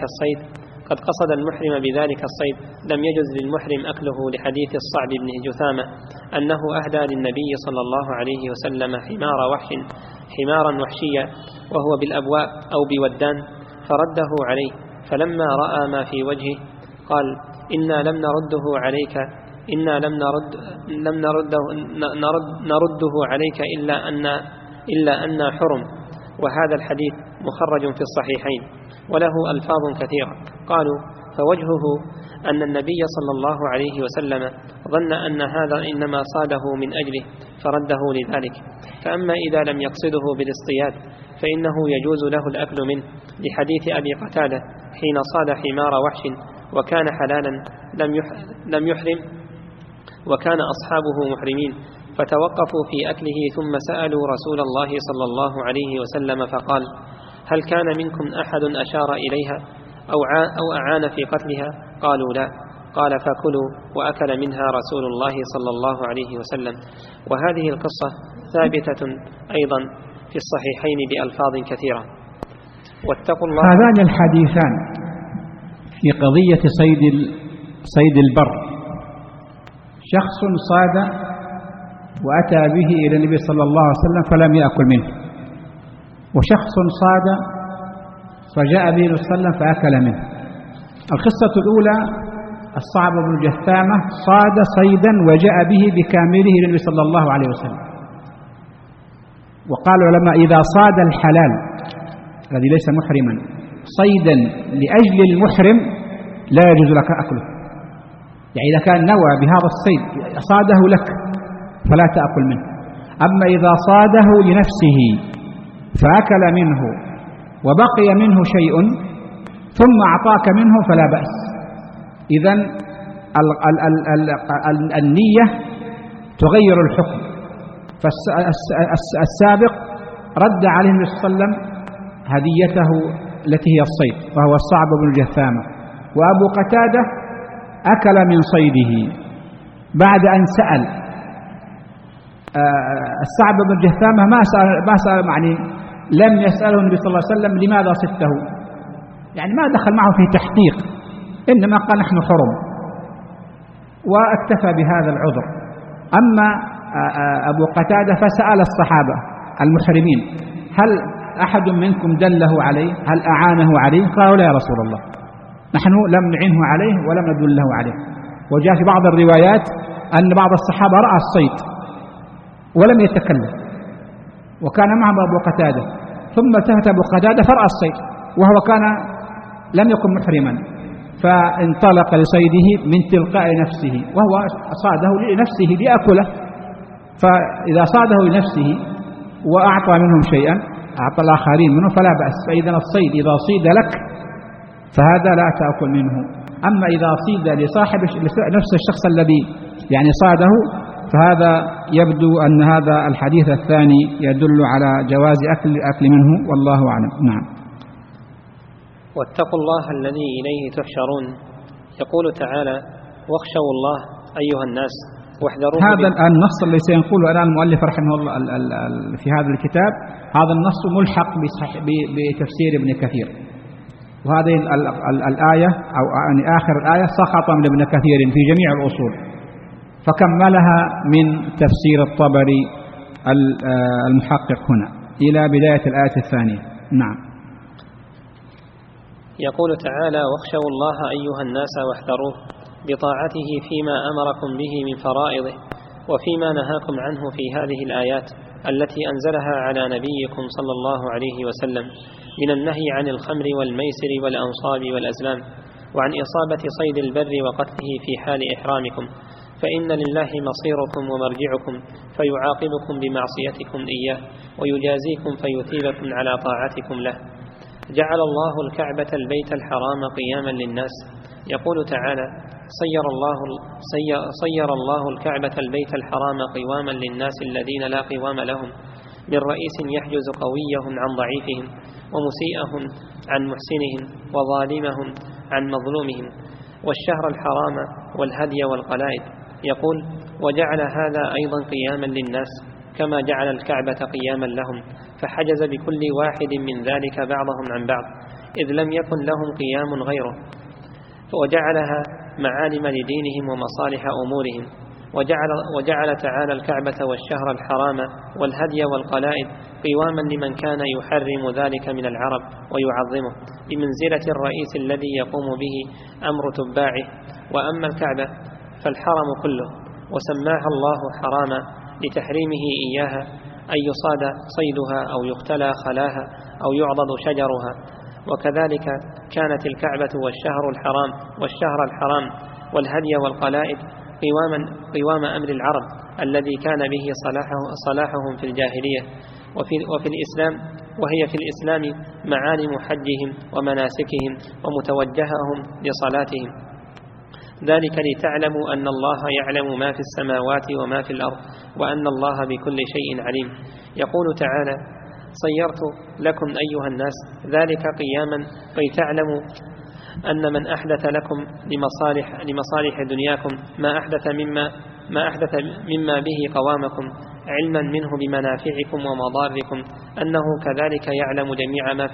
بذلك الصيد لم يجز للمحرم أكله، لحديث الصعب بن جثامة أنه أهدى للنبي صلى الله عليه وسلم حمارا وحشيا وهو بالأبواء أو بودان فردده عليه، فلما رأى ما في وجهه قال إنا لم نرده عليك إلا أن حرم. وهذا الحديث مخرج في الصحيحين وله ألفاظ كثيرة. قالوا فوجهه أن النبي صلى الله عليه وسلم ظن أن هذا إنما صاده من أجله فرده لذلك. فأما إذا لم يقصده بالاصطياد فإنه يجوز له الأكل منه، لحديث أبي قتادة حين صاد حمار وحش وكان حلالا لم يحرم وكان أصحابه محرمين، فتوقفوا في أكله ثم سألوا رسول الله صلى الله عليه وسلم فقال هل كان منكم أحد أشار إليها أو أعان في قتلها؟ قالوا لا. قال فكلوا، وأكل منها رسول الله صلى الله عليه وسلم. وهذه القصة ثابتة أيضا في الصحيحين بألفاظ كثيرة. واتقوا الله. هذان الحديثان في قضية صيد البر، شخص صاد وأتى به إلى النبي صلى الله عليه وسلم فلم يأكل منه، وشخص صاد فجاء به النبي صلى الله عليه وسلم فأكل منه. القصة الأولى الصعب بن جثامة صاد صيدا وجاء به بكامله إلى النبي صلى الله عليه وسلم. وقال العلماء إذا صاد الحلال الذي ليس محرما صيدا لأجل المحرم لا يجوز لك أكله، يعني إذا كان نوى بهذا الصيد صاده لك فلا تأكل منه. أما إذا صاده لنفسه فأكل منه وبقي منه شيء ثم أعطاك منه فلا بأس. إذن النية تغير الحكم. فالسابق رد عليه النبي صلى الله عليه وسلم هديته التي هي الصيد وهو الصعب بن جثامة، وأبو قتادة أكل من صيده بعد أن سأل السعد بن جثامة ما سأل يعني لم يسأله النبي صلى الله عليه وسلم لماذا صدته، يعني ما دخل معه في تحقيق، إنما قال نحن حرم واكتفى بهذا العذر. أما أبو قتادة فسأل الصحابة المحرمين هل أحد منكم دله عليه، هل أعانه عليه؟ قالوا لا يا رسول الله، نحن لم نعنه عليه ولم ندله عليه. وجاء في بعض الروايات أن بعض الصحابة رأى الصيد ولم يتكلم وكان معه أبو قتادة، ثم التفت أبو قتادة فرأى الصيد وهو كان لم يكن محرما، فانطلق لصيده من تلقاء نفسه، وهو صاده لنفسه ليأكله، فإذا صاده لنفسه وأعطى منهم شيئا أعطى الآخرين منه فلا بأس. فإذا الصيد إذا صيد لك فهذا لا تأكل منه، أما إذا صيد لصاحب نفس الشخص الذي يعني صاده فهذا يبدو أن هذا الحديث الثاني يدل على جواز أكل منه، والله أعلم. نعم. واتقوا الله الذي إليه تحشرون. يقول تعالى واخشوا الله أيها الناس واحذروه. هذا النص الذي سينقله الآن المؤلف رحمه الله في هذا الكتاب، هذا النص ملحق بتفسير ابن كثير، وهذه الآية أو يعني آخر الآية سقط من ابن كثير في جميع الأصول، فكملها من تفسير الطبري المحقق هنا إلى بداية الآية الثانية. نعم. يقول تعالى واخشوا الله أيها الناس واحذروه بطاعته فيما أمركم به من فرائضه وفيما نهاكم عنه في هذه الآيات التي أنزلها على نبيكم صلى الله عليه وسلم من النهي عن الخمر والميسر والأنصاب والأزلام، وعن إصابة صيد البر وقتله في حال إحرامكم، فإن لله مصيركم ومرجعكم فيعاقبكم بمعصيتكم إياه ويجازيكم فيثيبكم على طاعتكم له. جعل الله الكعبة البيت الحرام قياما للناس. يقول تعالى صير الله الكعبة البيت الحرام قواما للناس الذين لا قوام لهم، من رئيس يحجز قويهم عن ضعيفهم ومسيئهم عن محسنهم وظالمهم عن مظلومهم، والشهر الحرام والهدي والقلائد. يقول وجعل هذا أيضا قياما للناس كما جعل الكعبة قياما لهم، فحجز بكل واحد من ذلك بعضهم عن بعض إذ لم يكن لهم قيام غيره، وجعلها معالم لدينهم ومصالح أمورهم. وجعل تعالى الكعبة والشهر الحرام والهدي والقلائد قواما لمن كان يحرم ذلك من العرب ويعظمه بمنزلة الرئيس الذي يقوم به أمر تباعه. وأما الكعبة فالحرم كله، وسماها الله حراما لتحريمه إياها، أن يصاد صيدها أو يقتلى خلاها أو يعضد شجرها. وكذلك كانت الكعبة والشهر الحرام والهدي والقلائد قوام أمر العرب الذي كان به صلاحهم في الجاهلية وهي في الإسلام معالم حجهم ومناسكهم ومتوجههم لصلاتهم، ذلك لتعلموا أن الله يعلم ما في السماوات وما في الأرض وأن الله بكل شيء عليم. يقول تعالى صيرت لكم أيها الناس ذلك قياما كي تعلموا أن من أحدث لكم لمصالح دنياكم ما أحدث مما به قوامكم علما منه بمنافعكم ومضاركم، أنه كذلك يعلم جميع ما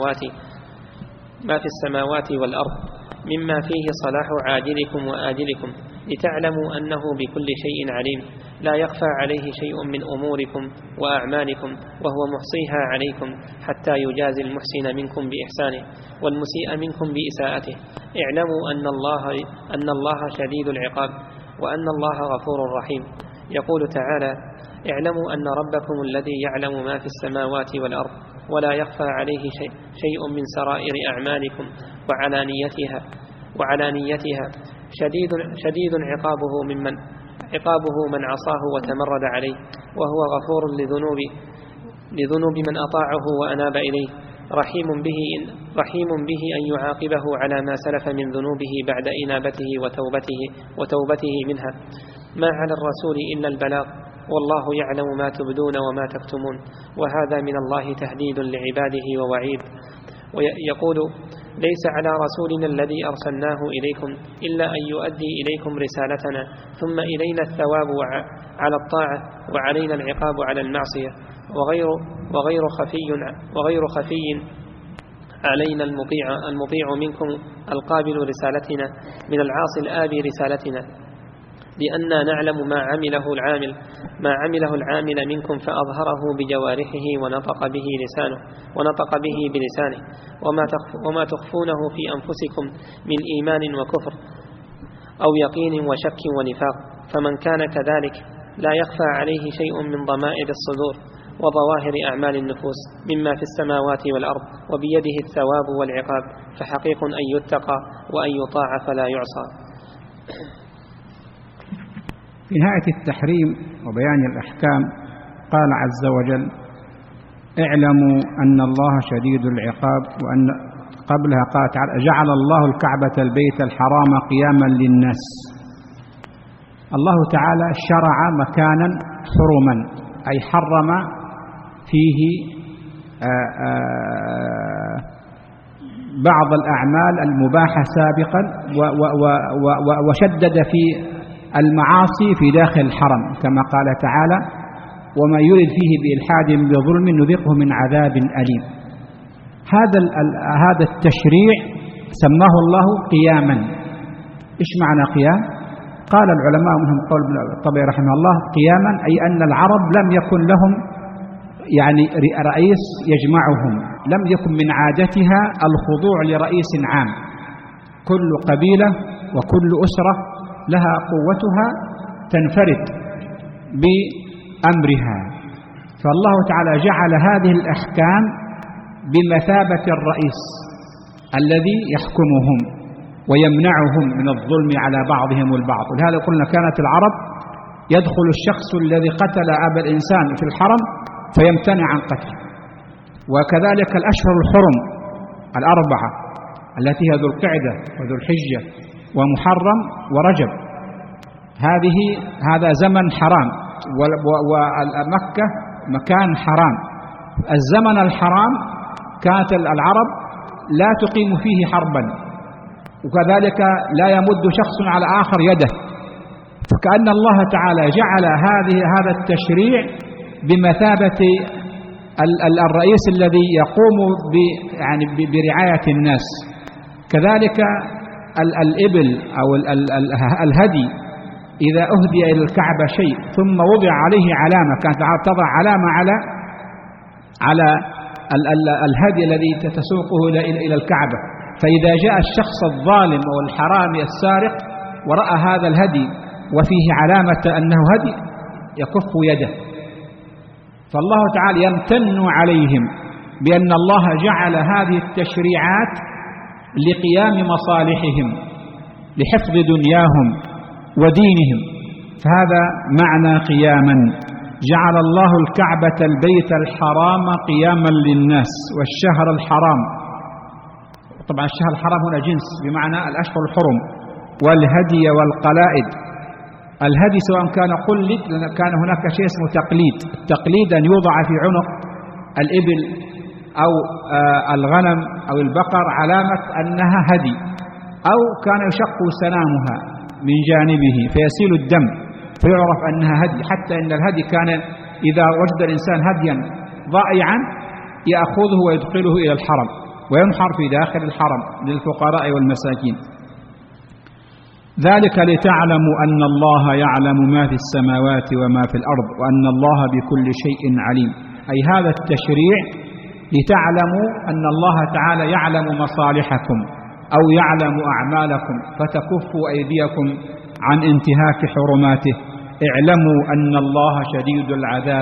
في السماوات والأرض مما فيه صلاح عاجلكم وآجلكم، لتعلموا أنه بكل شيء عليم، لا يخفى عليه شيء من أموركم وأعمالكم، وهو محصيها عليكم حتى يجازي المحسن منكم بإحسانه والمسيء منكم بإساءته. اعلموا أن الله شديد العقاب وأن الله غفور رحيم. يقول تعالى اعلموا أن ربكم الذي يعلم ما في السماوات والأرض ولا يخفى عليه شيء من سرائر أعمالكم وعلانيتها شديد عقابه من عصاه وتمرد عليه، وهو غفور لذنوب من أطاعه وأناب إليه، رحيم به أن يعاقبه على ما سلف من ذنوبه بعد إنابته وتوبته منها. ما على الرسول إلا البلاغ والله يعلم ما تبدون وما تكتمون، وهذا من الله تهديد لعباده ووعيد. ويقول ليس على رسولنا الذي أرسلناه إليكم إلا أن يؤدي إليكم رسالتنا، ثم إلينا الثواب على الطاعة وعلينا العقاب على المعصية، وغير خفي علينا المطيع منكم القابل رسالتنا من العاصي الآبي رسالتنا، لأننا نعلم ما عمله العامل منكم فأظهره بجوارحه ونطق به بلسانه، وما تخفونه في أنفسكم من إيمان وكفر أو يقين وشك ونفاق، فمن كان كذلك لا يخفى عليه شيء من ضمائر الصدور وظواهر أعمال النفوس مما في السماوات والأرض، وبيده الثواب والعقاب، فحقيق أن يتقى وأن يطاع فلا يعصى. في نهاية التحريم وبيان الأحكام قال عز وجل: اعلموا أن الله شديد العقاب، وأن قبلها قال تعالى: جعل الله الكعبة البيت الحرام قياما للناس. الله تعالى شرع مكانا حرما، أي حرم فيه بعض الأعمال المباحة سابقا، وشدد في المعاصي في داخل الحرم، كما قال تعالى: وما يرد فيه بإلحاد بظلم نذقه من عذاب أليم. هذا التشريع سماه الله قياما. إيش معنى قيام؟ قال العلماء منهم قول ابن الطبري رحمه الله: قياما أي أن العرب لم يكن لهم رئيس يجمعهم، لم يكن من عادتها الخضوع لرئيس عام، كل قبيلة وكل أسرة لها قوتها تنفرد بأمرها، فالله تعالى جعل هذه الأحكام بمثابة الرئيس الذي يحكمهم ويمنعهم من الظلم على بعضهم البعض. ولهذا قلنا كانت العرب يدخل الشخص الذي قتل أبا الإنسان في الحرم فيمتنع عن قتله، وكذلك الأشهر الحرم الأربعة التي هي ذو القعدة وذو الحجة ومحرم ورجب، هذا زمن حرام، ومكة مكان حرام. الزمن الحرام كانت العرب لا تقيم فيه حربا، وكذلك لا يمد شخص على آخر يده، فكأن الله تعالى جعل هذا التشريع بمثابة الرئيس الذي يقوم برعاية الناس. كذلك الإبل أو الهدي إذا أهدي إلى الكعبة شيء ثم وضع عليه علامة، كانت العرب تضع علامة على الهدي الذي تسوقه إلى الكعبة، فإذا جاء الشخص الظالم أو الحرامي السارق ورأى هذا الهدي وفيه علامة أنه هدي يكف يده. فالله تعالى يمتن عليهم بأن الله جعل هذه التشريعات لقيام مصالحهم، لحفظ دنياهم ودينهم، فهذا معنى قياما. جعل الله الكعبة البيت الحرام قياما للناس، والشهر الحرام، طبعا الشهر الحرام هنا جنس بمعنى الأشهر الحرم، والهدي والقلائد. الهدي سواء كان قلد، كان هناك شيء اسمه تقليد. التقليد أن يوضع في عنق الإبل أو الغنم أو البقر علامة أنها هدي، أو كان يشق سنامها من جانبه فيسيل الدم فيعرف أنها هدي، حتى إن الهدي كان إذا وجد الإنسان هديا ضائعا يأخذه ويدخله إلى الحرم وينحر في داخل الحرم للفقراء والمساكين. ذلك لتعلموا أن الله يعلم ما في السماوات وما في الأرض وأن الله بكل شيء عليم. أي هذا التشريع لتعلموا أن الله تعالى يعلم مصالحكم أو يعلم أعمالكم فتكفوا أيديكم عن انتهاك حرماته. اعلموا أن الله شديد العذاب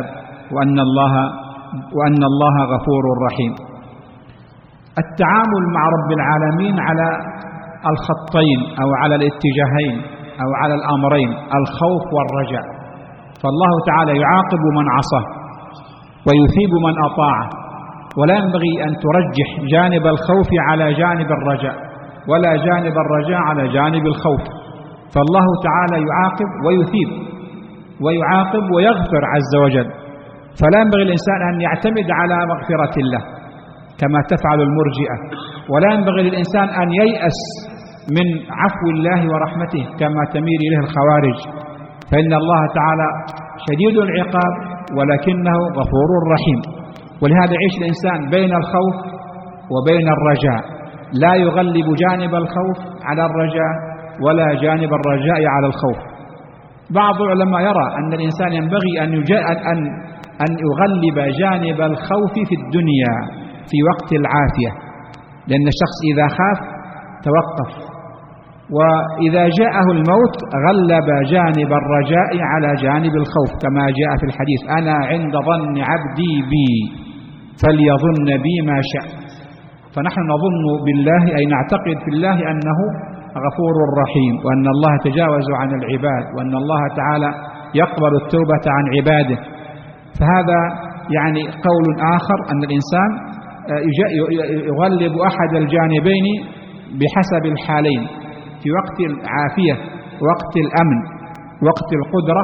وأن الله غفور رحيم. التعامل مع رب العالمين على الخطين أو على الاتجاهين أو على الأمرين، الخوف والرجاء. فالله تعالى يعاقب من عصاه ويثيب من أطاعه، ولا ينبغي أن ترجح جانب الخوف على جانب الرجاء، ولا جانب الرجاء على جانب الخوف. فالله تعالى يعاقب ويثيب، ويعاقب ويغفر عز وجل، فلا ينبغي الإنسان أن يعتمد على مغفرة الله كما تفعل المرجئة، ولا ينبغي للإنسان أن ييأس من عفو الله ورحمته كما تميل إليه الخوارج، فإن الله تعالى شديد العقاب ولكنه غفور رحيم. ولهذا يعيش الإنسان بين الخوف وبين الرجاء، لا يغلب جانب الخوف على الرجاء ولا جانب الرجاء على الخوف. بعض العلماء يرى أن الإنسان ينبغي أن يغلب جانب الخوف في الدنيا في وقت العافية، لأن الشخص إذا خاف توقف، وإذا جاءه الموت غلب جانب الرجاء على جانب الخوف كما جاء في الحديث: أنا عند ظن عبدي بي فليظن بي ما شاء. فنحن نظن بالله أي نعتقد في الله أنه غفور رحيم، وأن الله تجاوز عن العباد، وأن الله تعالى يقبل التوبة عن عباده. فهذا يعني قول آخر أن الإنسان يغلب أحد الجانبين بحسب الحالين، في وقت العافية وقت الأمن وقت القدرة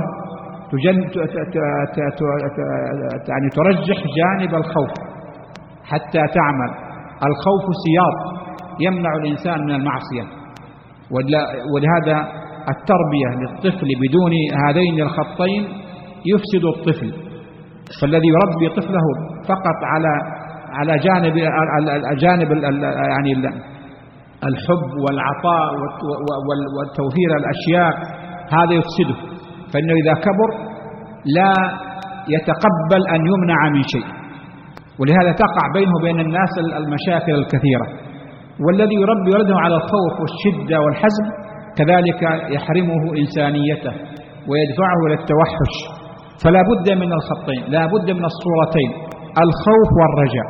يعني ترجح جانب الخوف حتى تعمل. الخوف سياط يمنع الإنسان من المعصية، ولهذا التربية للطفل بدون هذين الخطين يفسد الطفل. فالذي يربي طفله فقط على جانب يعني الحب والعطاء والتوفير الأشياء هذا يفسده، فإنه إذا كبر لا يتقبل أن يمنع من شيء، ولهذا تقع بينه وبين الناس المشاكل الكثيرة. والذي يربي ولده على الخوف والشدة والحزم كذلك يحرمه إنسانيته ويدفعه إلى التوحش. فلا بد من الخطين، لا بد من الصورتين، الخوف والرجاء،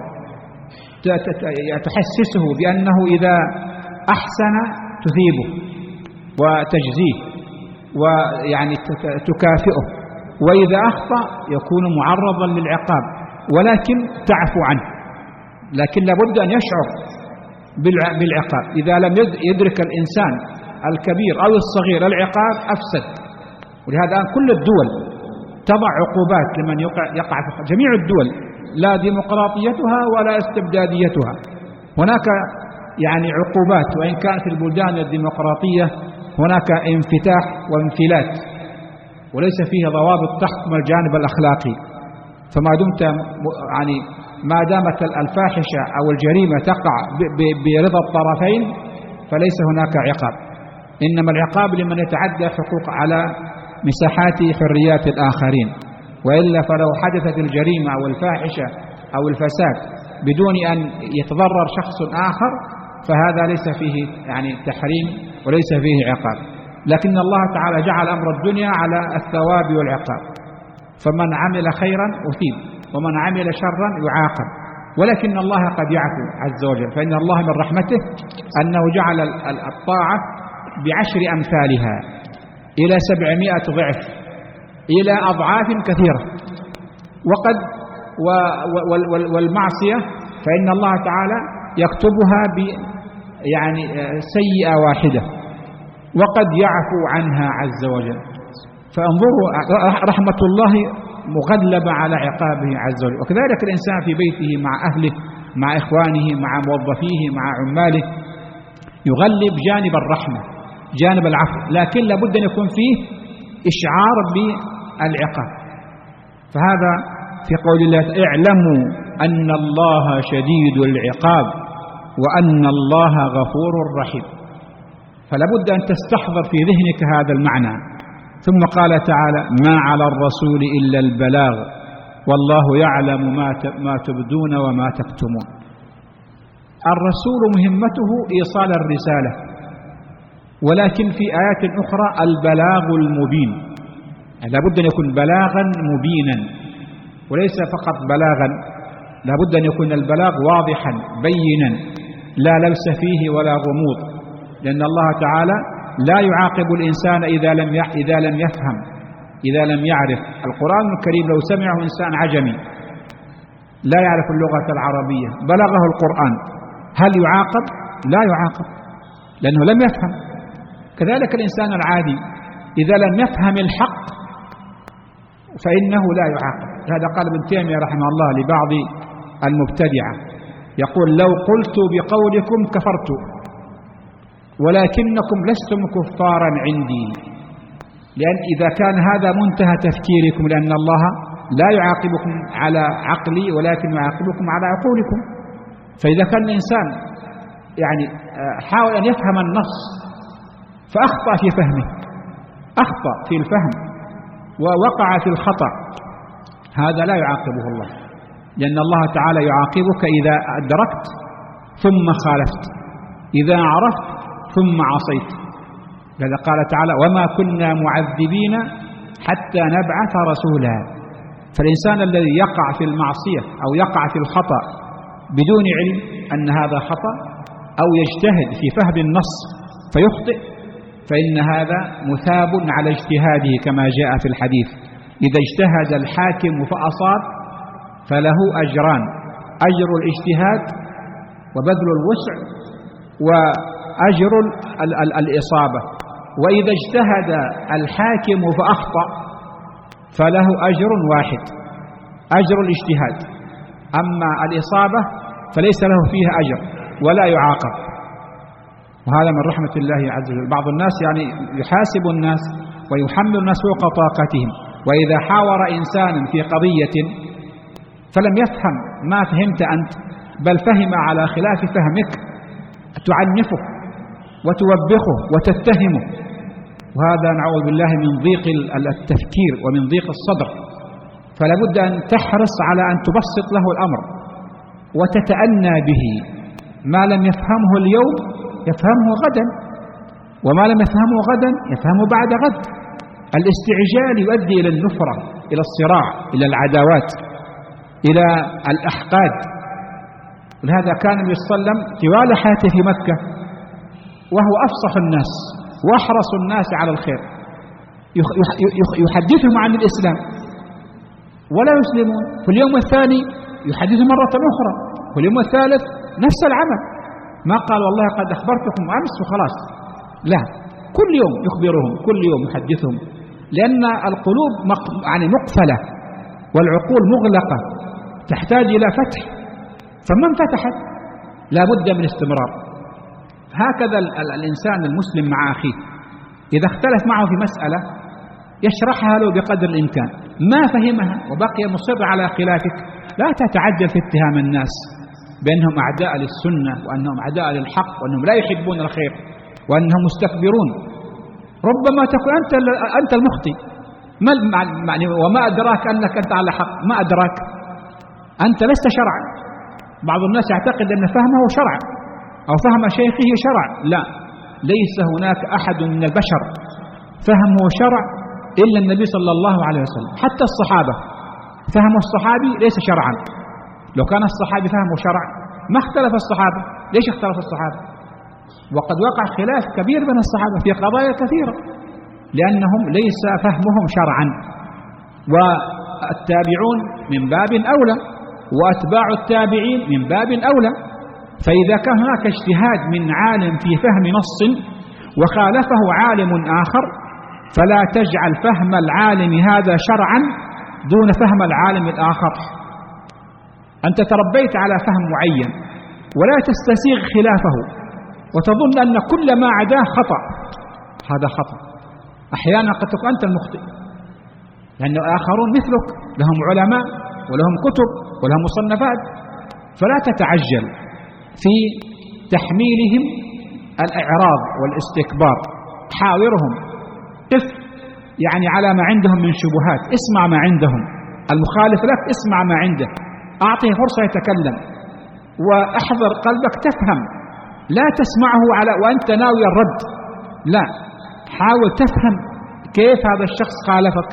تحسسه بأنه إذا أحسن تثيبه وتجزيه ويعني تكافئه، وإذا أخطأ يكون معرضا للعقاب ولكن تعفو عنه. لكن لابد أن يشعر بالعقاب. إذا لم يدرك الإنسان الكبير أو الصغير العقاب أفسد. ولهذا كل الدول تضع عقوبات لمن يقع في جميع الدول، لا ديمقراطيتها ولا استبداديتها. هناك يعني عقوبات، وإن كان في البلدان الديمقراطية هناك انفتاح وانفلات وليس فيه ضوابط تحكم الجانب الأخلاقي. فما دمت يعني ما دامت الفاحشة أو الجريمة تقع برضا الطرفين فليس هناك عقاب، إنما العقاب لمن يتعدى حقوق على مساحات حريات الآخرين. وإلا فلو حدثت الجريمة أو الفاحشة أو الفساد بدون أن يتضرر شخص آخر فهذا ليس فيه يعني تحريم وليس فيه عقاب. لكن الله تعالى جعل أمر الدنيا على الثواب والعقاب، فمن عمل خيرا أثيب ومن عمل شرا يعاقب. ولكن الله قد يعفو عز وجل، فإن الله من رحمته أنه جعل الطاعة ب10 أمثالها إلى 700 ضعف إلى أضعاف كثيرة. وقد والمعصية فإن الله تعالى يكتبها يعني سيئة واحدة وقد يعفو عنها عز وجل. فانظروا رحمة الله مغلبة على عقابه عز وجل. وكذلك الإنسان في بيته مع أهله مع إخوانه مع موظفيه مع عماله يغلب جانب الرحمة جانب العفو، لكن لابد أن يكون فيه إشعار بالعقاب. فهذا في قول الله: اعلموا أن الله شديد العقاب وأن الله غفور رحيم. فلا بد أن تستحضر في ذهنك هذا المعنى. ثم قال تعالى: ما على الرسول إلا البلاغ والله يعلم ما تبدون وما تكتمون. الرسول مهمته إيصال الرسالة، ولكن في آيات أخرى البلاغ المبين. لا بد أن يكون بلاغا مبينا وليس فقط بلاغا، لا بد أن يكون البلاغ واضحا بينا لا لبس فيه ولا غموض، لأن الله تعالى لا يعاقب الإنسان إذا لم يفهم إذا لم يعرف. القرآن الكريم لو سمعه إنسان عجمي لا يعرف اللغة العربية بلغه القرآن هل يعاقب؟ لا يعاقب لأنه لم يفهم. كذلك الإنسان العادي إذا لم يفهم الحق فإنه لا يعاقب. هذا قال ابن تيمية رحمه الله لبعض المبتدعة: يقول لو قلت بقولكم كفرت ولكنكم لستم كفارا عندي، لأن إذا كان هذا منتهى تفكيركم، لأن الله لا يعاقبكم على عقلي ولكن يعاقبكم على عقولكم. فإذا كان الإنسان يعني حاول أن يفهم النص فأخطأ في فهمه، أخطأ في الفهم ووقع في الخطأ، هذا لا يعاقبه الله، لأن الله تعالى يعاقبك إذا أدركت ثم خالفت، إذا عرفت ثم عصيت. لذا قال تعالى وما كنا معذبين حتى نبعث رسولا. فالإنسان الذي يقع في المعصية أو يقع في الخطأ بدون علم أن هذا خطأ، أو يجتهد في فهم النص فيخطئ، فإن هذا مثاب على اجتهاده كما جاء في الحديث: إذا اجتهد الحاكم فأصاب فله أجران: أجر الاجتهاد وبذل الوسع، وأجر الإصابة. وإذا اجتهد الحاكم فأخطأ فله أجر واحد، أجر الاجتهاد. أما الإصابة فليس له فيها أجر ولا يعاقب، وهذا من رحمة الله عز وجل. بعض الناس يعني يحاسب الناس ويحمل الناس فوق طاقتهم، وإذا حاور إنسان في قضية فلم يفهم ما فهمت أنت بل فهم على خلاف فهمك تعنفه وتوبخه وتتهمه، وهذا نعوذ بالله من ضيق التفكير ومن ضيق الصدر. فلا بد أن تحرص على أن تبسط له الأمر وتتأنى به. ما لم يفهمه اليوم يفهمه غدا، وما لم يفهمه غدا يفهمه بعد غد. الاستعجال يؤدي إلى النفرة، إلى الصراع، إلى العداوات، إلى الأحقاد. ولهذا كان النبي صلى الله عليه وسلم طوال حياته في مكة وهو أفصح الناس وأحرص الناس على الخير، يحدثهم عن الإسلام ولا يسلمون، في اليوم الثاني يحدثهم مرة أخرى، في اليوم الثالث نفس العمل. ما قال والله قد أخبرتكم أمس وخلاص، لا، كل يوم يخبرهم، كل يوم يحدثهم، لأن القلوب يعني مقفلة والعقول مغلقة تحتاج إلى فتح، فمن فتحت لا بد من استمرار. هكذا الإنسان المسلم مع أخيه إذا اختلف معه في مسألة يشرحها له بقدر الإمكان، ما فهمها وبقي مصر على خلافك لا تتعجل في اتهام الناس بأنهم أعداء للسنة وأنهم أعداء للحق وأنهم لا يحبون الخير وأنهم مستكبرون. ربما تكون أنت المخطئ، وما أدراك أنك أنت على حق، ما أدراك، أنت لست شرعا. بعض الناس يعتقد أن فهمه شرع أو فهم شيخه شرع، لا، ليس هناك أحد من البشر فهمه شرع إلا النبي صلى الله عليه وسلم. حتى الصحابة فهم الصحابي ليس شرعا، لو كان الصحابي فهمه شرع ما اختلف الصحابة. ليش اختلف الصحابة؟ وقد وقع خلاف كبير بين الصحابة في قضايا كثيرة لأنهم ليس فهمهم شرعا. والتابعون من باب أولى، وأتباع التابعين من باب أولى. فإذا كان هناك اجتهاد من عالم في فهم نص وخالفه عالم آخر فلا تجعل فهم العالم هذا شرعا دون فهم العالم الآخر. أنت تربيت على فهم معين ولا تستسيغ خلافه وتظن أن كل ما عداه خطأ، هذا خطأ. أحيانا قد تكون أنت المخطئ، لأن آخرون مثلك لهم علماء ولهم كتب ولهم مصنفات، فلا تتعجل في تحميلهم الإعراض والاستكبار. حاورهم، قف يعني على ما عندهم من شبهات، اسمع ما عندهم. المخالف لك اسمع ما عنده، أعطيه فرصة يتكلم، وأحضر قلبك تفهم، لا تسمعه وأنت ناوي الرد، لا، حاول تفهم كيف هذا الشخص خالفك،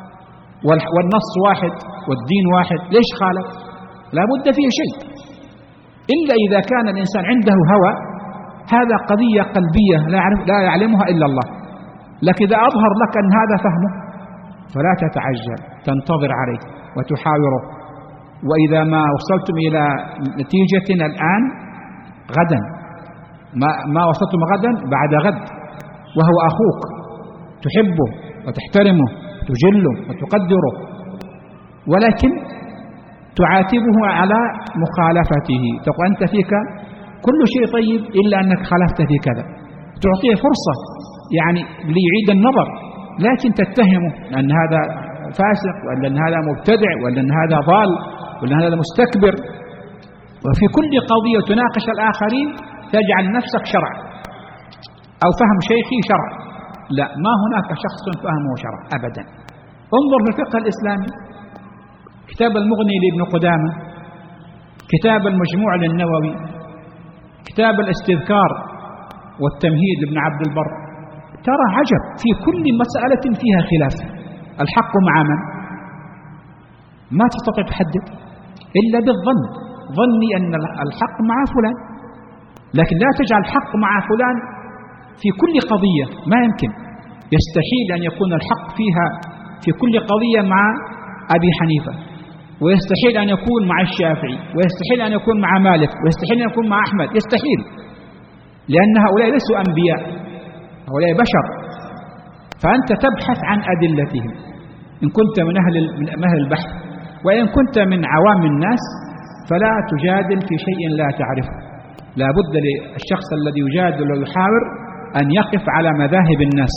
والنص واحد والدين واحد، ليش خالف؟ لا بد فيه شيء، إلا إذا كان الإنسان عنده هوى، هذا قضية قلبية لا يعلمها إلا الله. لكن إذا أظهر لك أن هذا فهمه فلا تتعجل، تنتظر عليه وتحاوره. وإذا ما وصلتم إلى نتيجة الآن غدا، ما وصلتم غدا بعد غد، وهو أخوك تحبه وتحترمه وتجله وتقدره، ولكن تعاتبه على مخالفته، تقول أنت فيك كل شيء طيب إلا أنك خالفت في كذا، تعطيه فرصة يعني ليعيد النظر، لكن تتهمه أن هذا فاسق، ولا أن هذا مبتدع، ولا أن هذا ضال، ولا أن هذا مستكبر. وفي كل قضية تناقش الآخرين تجعل نفسك شرع أو فهم شيخي شرع. لا، ما هناك شخص فهمه شرع أبدا. انظر في الفقه الإسلامي، كتاب المغني لابن قدامة، كتاب المجموع للنووي، كتاب الاستذكار والتمهيد لابن عبد البر، ترى عجب في كل مسألة فيها خلاف. الحق مع من؟ ما تستطيع تحدد إلا بالظن، ظني أن الحق مع فلان، لكن لا تجعل الحق مع فلان في كل قضية، ما يمكن، يستحيل أن يكون الحق فيها في كل قضية مع أبي حنيفة، ويستحيل أن يكون مع الشافعي، ويستحيل أن يكون مع مالك، ويستحيل أن يكون مع أحمد، يستحيل، لأن هؤلاء ليسوا أنبياء، هؤلاء بشر. فأنت تبحث عن أدلتهم إن كنت من أهل البحث، وإن كنت من عوام الناس فلا تجادل في شيء لا تعرفه. لا بد للشخص الذي يجادل ويحاور أن يقف على مذاهب الناس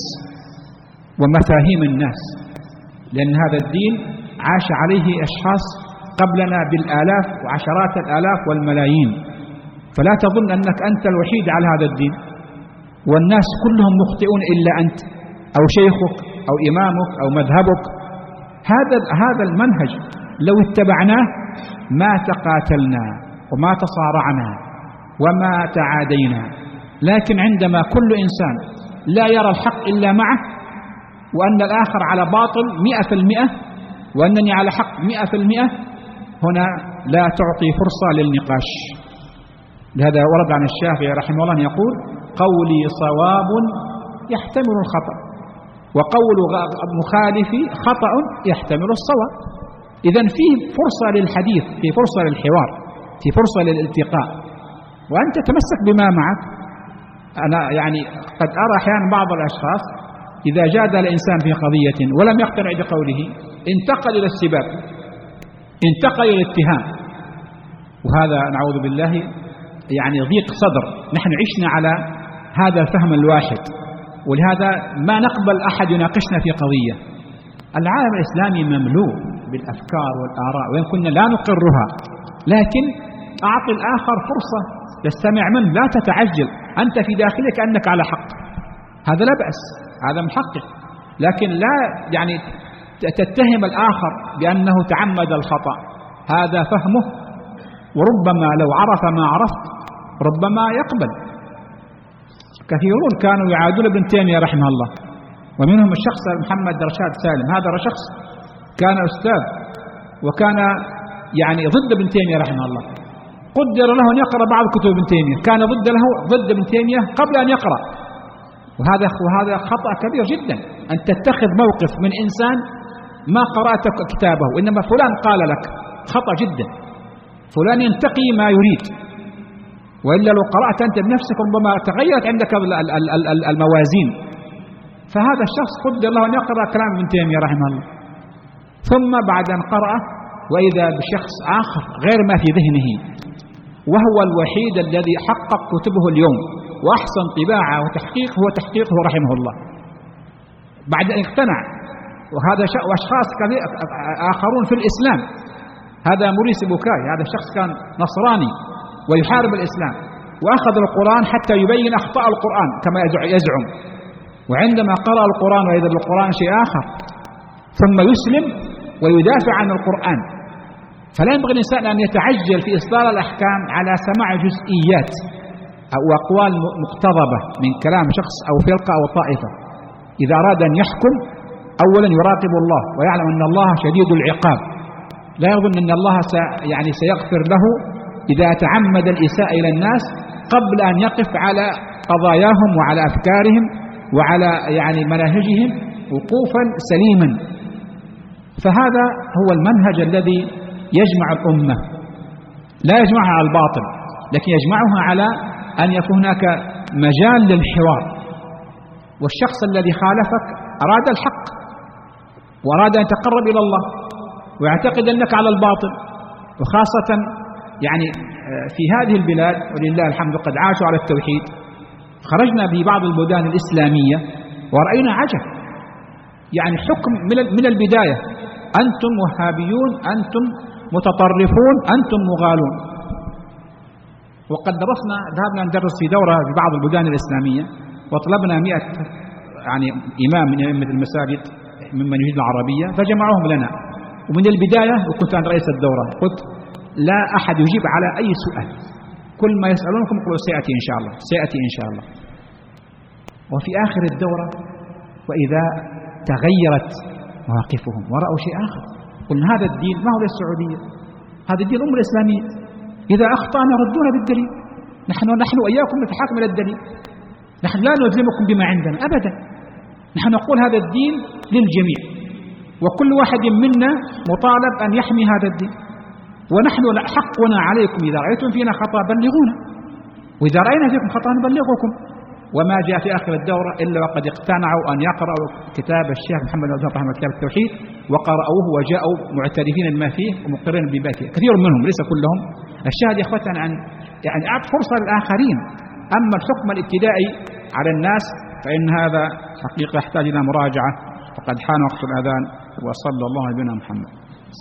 ومفاهيم الناس، لأن هذا الدين عاش عليه أشخاص قبلنا بالآلاف وعشرات الآلاف والملايين، فلا تظن أنك أنت الوحيد على هذا الدين، والناس كلهم مخطئون إلا أنت أو شيخك أو إمامك أو مذهبك. هذا المنهج لو اتبعناه ما تقاتلنا وما تصارعنا وما تعادينا، لكن عندما كل إنسان لا يرى الحق إلا معه، وأن الآخر على باطل 100% وأنني على حق 100%، هنا لا تعطي فرصة للنقاش. لهذا ورد عن الشافعي رحمه الله يقول: قولي صواب يحتمل الخطأ، وقول مخالفي خطأ يحتمل الصواب. إذن فيه فرصة للحديث، في فرصة للحوار، في فرصة للالتقاء، وأنت تمسك بما معك. أنا يعني قد أرى أحيانا بعض الأشخاص إذا جادل الإنسان في قضية ولم يقتنع بقوله انتقل إلى السباب، انتقل إلى الاتهام، وهذا نعوذ بالله يعني ضيق صدر. نحن عشنا على هذا الفهم الواحد، ولهذا ما نقبل أحد يناقشنا في قضية. العالم الإسلامي مملوء بالأفكار والآراء، وإن كنا لا نقرها، لكن أعطي الآخر فرصة يستمع منه، لا تتعجل، أنت في داخلك أنك على حق، هذا لا بأس، هذا محقق، لكن لا يعني تتهم الآخر بأنه تعمد الخطأ، هذا فهمه، وربما لو عرف ما عرفت ربما يقبل. كثيرون كانوا يعادون ابن تيمية رحمه الله، ومنهم الشخص محمد رشاد سالم، هذا شخص كان أستاذ وكان يعني ضد ابن تيمية رحمه الله، قدر له أن يقرأ بعض كتب ابن تيمية، كان ضد ابن تيمية قبل أن يقرأ، وهذا خطأ كبير جدا، أن تتخذ موقف من إنسان ما قرأت كتابه، وإنما فلان قال لك، خطأ جدا. فلان ينتقي ما يريد، وإلا لو قرأت أنت بنفسك ربما تغيرت عندك الموازين. فهذا الشخص قدر له أن يقرأ كلام ابن تيمية رحمه الله، ثم بعد أن قرأ وإذا بشخص آخر غير ما في ذهنه، وهو الوحيد الذي حقق كتبه اليوم وأحسن طباعة وتحقيق هو تحقيقه رحمه الله بعد أن اقتنع. وهذا وأشخاص آخرون في الإسلام، هذا موريس بوكاي، هذا الشخص كان نصراني ويحارب الإسلام، وأخذ القرآن حتى يبين أخطاء القرآن كما يزعم، وعندما قرأ القرآن وإذا بالقرآن شيء آخر، ثم يسلم ويدافع عن القرآن. فلا ينبغي الإنسان أن يتعجل في إصدار الأحكام على سماع جزئيات أو أقوال مقتضبة من كلام شخص أو فرقة أو طائفة. إذا أراد أن يحكم أولا يراقب الله ويعلم أن الله شديد العقاب، لا يظن أن الله سيغفر له إذا تعمد الإساءة إلى الناس قبل أن يقف على قضاياهم وعلى أفكارهم وعلى مناهجهم وقوفا سليما. فهذا هو المنهج الذي يجمع الأمة، لا يجمعها على الباطل، لكن يجمعها على أن يكون هناك مجال للحوار. والشخص الذي خالفك أراد الحق وأراد أن يتقرب إلى الله ويعتقد أنك على الباطل، وخاصة يعني في هذه البلاد ولله الحمد قد عاشوا على التوحيد. خرجنا في بعض البلدان الإسلامية ورأينا عجب، يعني حكم من البداية: أنتم وهابيون، أنتم متطرفون، أنتم مغالون. وقد ذهبنا ندرس في دورة في بعض البلدان الإسلامية وطلبنا 100 يعني إمام من أئمة المساجد ممن يجيد العربية فجمعوهم لنا. ومن البداية وكنت أنا رئيس الدورة قلت لا أحد يجيب على أي سؤال، كل ما يسألونكم قلوا سيأتي إن شاء الله، سيأتي إن شاء الله. وفي آخر الدورة وإذا تغيرت مواقفهم ورأوا شيء آخر. قلنا هذا الدين ما هو للسعودية، هذا الدين الأمة الإسلامية، إذا أخطأنا ردونا بالدليل، نحن وإياكم نتحاكم إلى الدليل، نحن لا نلزمكم بما عندنا أبدا، نحن نقول هذا الدين للجميع وكل واحد منا مطالب أن يحمي هذا الدين، ونحن حقنا عليكم إذا رأيتم فينا خطأ بلغونا، وإذا رأينا فيكم خطأ نبلغكم. وما جاء في آخر الدورة إلا وقد اقتنعوا أن يقرأوا كتاب الشيخ محمد بن عبد الرحمن كتاب التوحيد وقرأوه وجاءوا معترفين بما فيه ومقرين بما فيه، كثير منهم ليس كلهم. الشاهد يا اخوتنا أن يعني أعطوا فرصة للآخرين. أما الحكم الابتدائي على الناس فإن هذا حقيقة يحتاج إلى مراجعة. فقد حان وقت الأذان وصلى الله على نبينا محمد.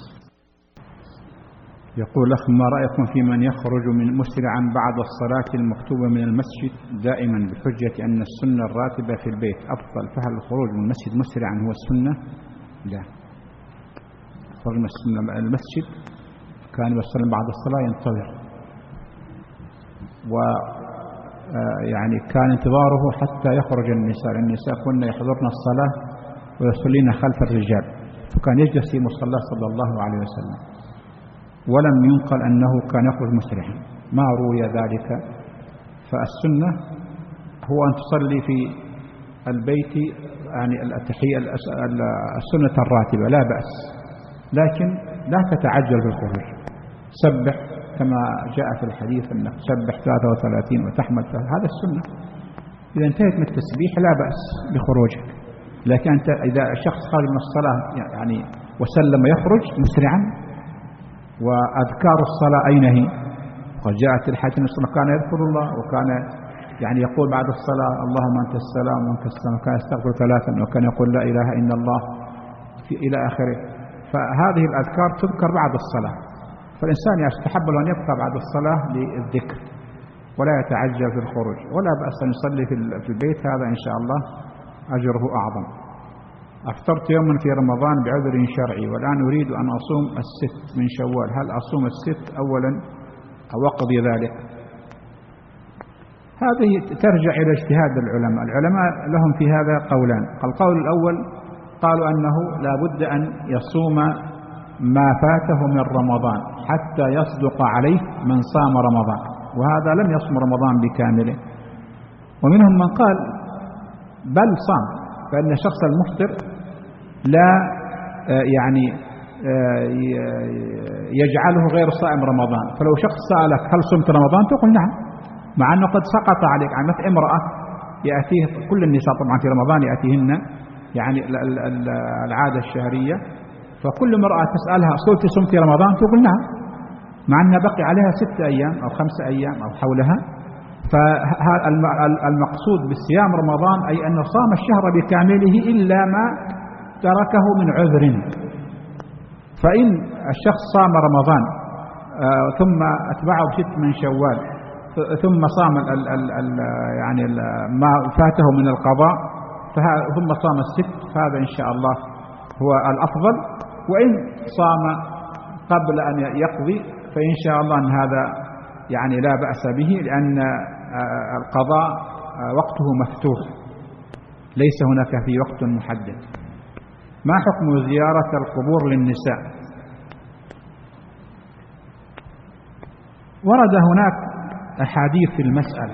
يقول أخ: ما رأيكم في من يخرج مسرعا بعد الصلاة المكتوبة من المسجد دائما بحجة أن السنة الراتبة في البيت أفضل، فهل الخروج من المسجد مسرعا هو السنة؟ لا، خروج من المسجد كان يصلي بعد الصلاة ينتظر، ويعني كان انتظاره حتى يخرج النساء كنا يحضرن الصلاة ويصلين خلف الرجال، فكان يجلس في مصلاه صلى الله عليه وسلم، ولم ينقل أنه كان يخرج مسرعا، ما روي ذلك. فالسنة هو أن تصلي في البيت يعني التحية السنة الراتبة لا بأس، لكن لا تتعجل بالخروج. سبح كما جاء في الحديث أنك تسبح 33 وتحمد، هذا السنة. إذا انتهت من التسبيح لا بأس بخروجك، لكن أنت إذا شخص خرج من الصلاة يعني وسلم يخرج مسرعا. وأذكار الصلاة أين هي؟ قد جاءت الحديث أن الصلاة كان يذكر الله، وكان يعني يقول بعد الصلاة اللهم أنت السلام وأنت السلام، كان يستغفر 3 وكان يقول لا إله إلا الله إلى آخره. فهذه الأذكار تذكر بعد الصلاة، فالإنسان يستحب له أن يبقى بعد الصلاة للذكر ولا يتعجل في الخروج، ولا بأس أن يصلي في البيت، هذا إن شاء الله أجره أعظم. أفطرت يوما في رمضان بعذر شرعي والآن أريد أن أصوم 6 من شوال، هل أصوم 6 أولا أو أقضي ذلك؟ هذه ترجع إلى اجتهاد العلماء لهم في هذا قولان. القول الأول قالوا أنه لا بد أن يصوم ما فاته من رمضان حتى يصدق عليه من صام رمضان، وهذا لم يصم رمضان بكامله. ومنهم من قال بل صام، فإن الشخص المفطر لا يعني يجعله غير صائم رمضان. فلو شخص سألك هل صمت رمضان تقول نعم، مع أنه قد سقط عليك. عن مثل امرأة يأتيه كل النساء طبعا في رمضان يأتيهن يعني العادة الشهرية، فكل امرأة تسألها صمت رمضان تقول نعم، مع أنها بقي عليها 6 أيام أو 5 أيام أو حولها. فالمقصود بالصيام رمضان أي أنه صام الشهر بكامله إلا ما تركه من عذر. فإن الشخص صام رمضان ثم أتبعه 6 من شوال ثم صام يعني ما فاته من القضاء ثم صام 6، فهذا إن شاء الله هو الأفضل. وإن صام قبل أن يقضي فإن شاء الله أن هذا يعني لا بأس به، لأن القضاء وقته مفتوح ليس هناك في وقت محدد. ما حكم زيارة القبور للنساء؟ ورد هناك أحاديث في المسألة،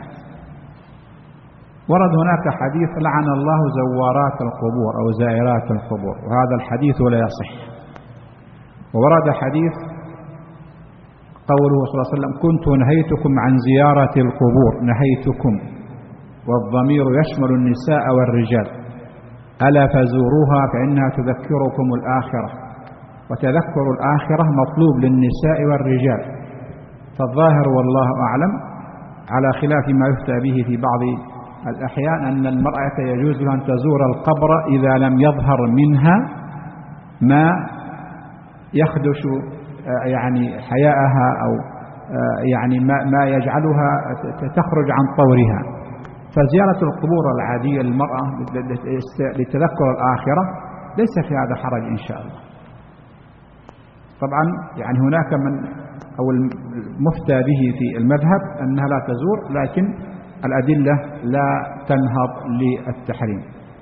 ورد هناك حديث لعن الله زوارات القبور أو زائرات القبور، وهذا الحديث لا يصح. وورد حديث قوله صلى الله عليه وسلم كنت نهيتكم عن زيارة القبور، نهيتكم، والضمير يشمل النساء والرجال، ألا فزوروها فإنها تذكركم الآخرة. وتذكر الآخرة مطلوب للنساء والرجال. فالظاهر والله أعلم على خلاف ما يفتى به في بعض الأحيان أن المرأة يجوز لها أن تزور القبر إذا لم يظهر منها ما يخدش يعني حياءها أو يعني ما يجعلها تخرج عن طورها. فزيارة القبور العادية للمرأة لتذكر الآخرة ليس في هذا حرج إن شاء الله. طبعا يعني هناك من أو المفتى به في المذهب أنها لا تزور، لكن الأدلة لا تنهض للتحريم.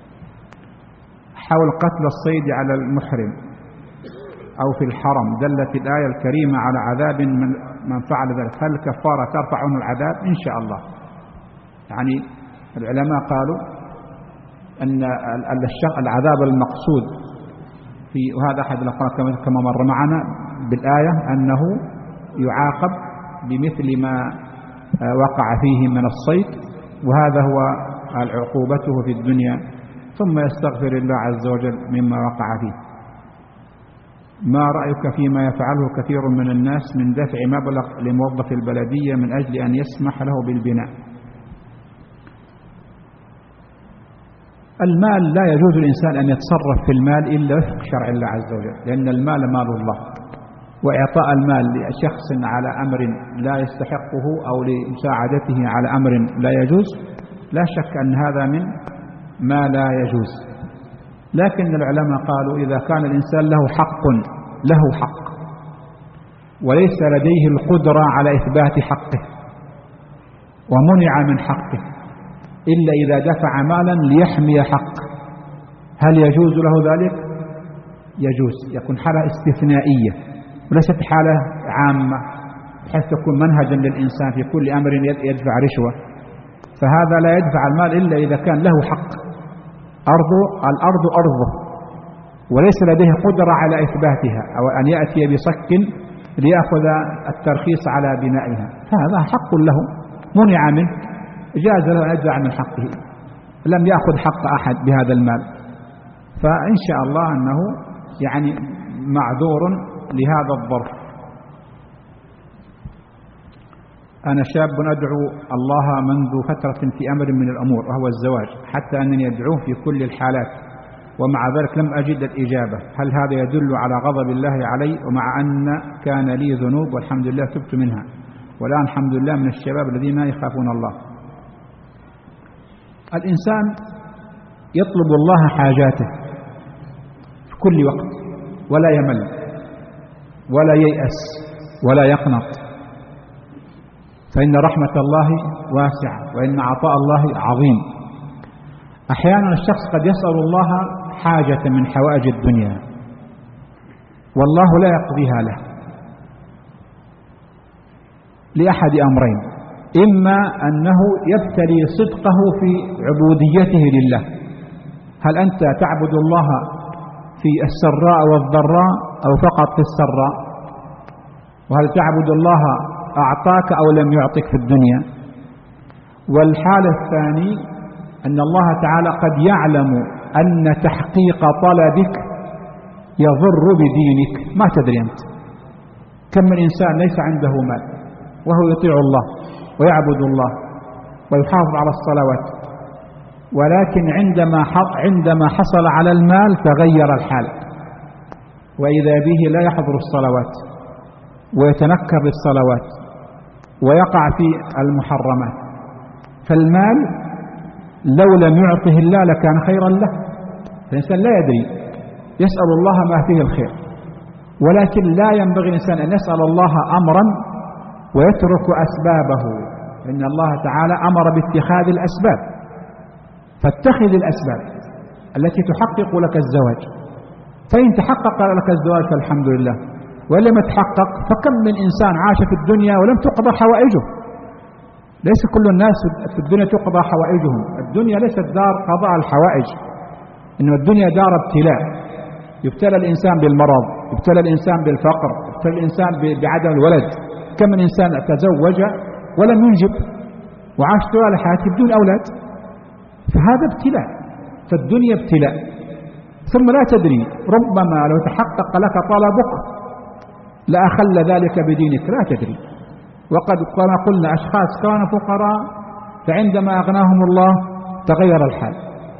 حول قتل الصيد على المحرم أو في الحرم دلت الآية الكريمة على عذاب من فعل ذلك، هل كفارة ترفع عنه العذاب؟ إن شاء الله. يعني العلماء قالوا أن العذاب المقصود في، وهذا أحد الأقوال كما مر معنا بالآية، أنه يعاقب بمثل ما وقع فيه من الصيد، وهذا هو عقوبته في الدنيا، ثم يستغفر الله عز وجل مما وقع فيه. ما رأيك فيما يفعله كثير من الناس من دفع مبلغ لموظف البلدية من أجل أن يسمح له بالبناء؟ المال لا يجوز للإنسان أن يتصرف في المال إلا وفق شرع الله عز وجل، لأن المال مال الله، وإعطاء المال لشخص على أمر لا يستحقه أو لمساعدته على أمر لا يجوز لا شك أن هذا من ما لا يجوز. لكن العلماء قالوا إذا كان الإنسان له حق وليس لديه القدرة على إثبات حقه ومنع من حقه إلا إذا دفع مالا ليحمي حقه، هل يجوز له ذلك؟ يجوز، يكون حالة استثنائية وليست حالة عامة بحيث تكون منهجا للإنسان في كل أمر يدفع رشوة. فهذا لا يدفع المال إلا إذا كان له حق، الأرض أرضه وليس لديه قدرة على إثباتها أو أن يأتي بصك ليأخذ الترخيص على بنائها، فهذا حق له منع منه، جاز له أن يدفع من حقه، لم يأخذ حق أحد بهذا المال، فإن شاء الله أنه يعني معذور لهذا الظرف. أنا شاب أدعو الله منذ فترة في أمر من الأمور وهو الزواج، حتى أنني أدعوه في كل الحالات ومع ذلك لم أجد الإجابة، هل هذا يدل على غضب الله علي؟ ومع أن كان لي ذنوب والحمد لله تبت منها، والآن الحمد لله من الشباب الذين يخافون الله. الإنسان يطلب الله حاجاته في كل وقت ولا يمل ولا ييأس ولا يقنط، فإن رحمة الله واسعة وإن عطاء الله عظيم. أحيانا الشخص قد يسأل الله حاجة من حوائج الدنيا والله لا يقضيها له لأحد أمرين: إما أنه يبتلي صدقه في عبوديته لله، هل أنت تعبد الله في السراء والضراء أو فقط في السراء؟ وهل تعبد الله أعطاك أو لم يعطك في الدنيا؟ والحالة الثاني أن الله تعالى قد يعلم أن تحقيق طلبك يضر بدينك، ما تدري أنت. كم من إنسان ليس عنده مال وهو يطيع الله ويعبد الله ويحافظ على الصلوات، ولكن عندما حصل على المال تغير الحال، وإذا به لا يحضر الصلوات ويتنكر بالصلوات ويقع في المحرمات. فالمال لو لم يعطه الله لكان خيرا له، فالإنسان لا يدري، يسأل الله ما فيه الخير، ولكن لا ينبغي الإنسان أن يسأل الله أمرا ويترك أسبابه، إن الله تعالى أمر باتخاذ الأسباب، فاتخذ الأسباب التي تحقق لك الزواج، فإن تحقق لك الزواج فالحمد لله، ولم يتحقق فكم من إنسان عاش في الدنيا ولم تقضى حوائجه. ليس كل الناس في الدنيا تقضى حوائجهم، الدنيا ليست دار قضاء الحوائج، إنه الدنيا دار ابتلاء، يبتلى الإنسان بالمرض، يبتلى الإنسان بالفقر، يبتلى الإنسان بعدم الولد. كم من إنسان تزوج ولم ينجب وعاش طوال حياته بدون أولاد، فهذا ابتلاء، فالدنيا ابتلاء، ثم لا تدري، ربما لو تحقق لك طلبك لأخل ذلك بدينك، لا تدري. وقد كما قلنا أشخاص كانوا فقراء فعندما أغناهم الله تغير الحال،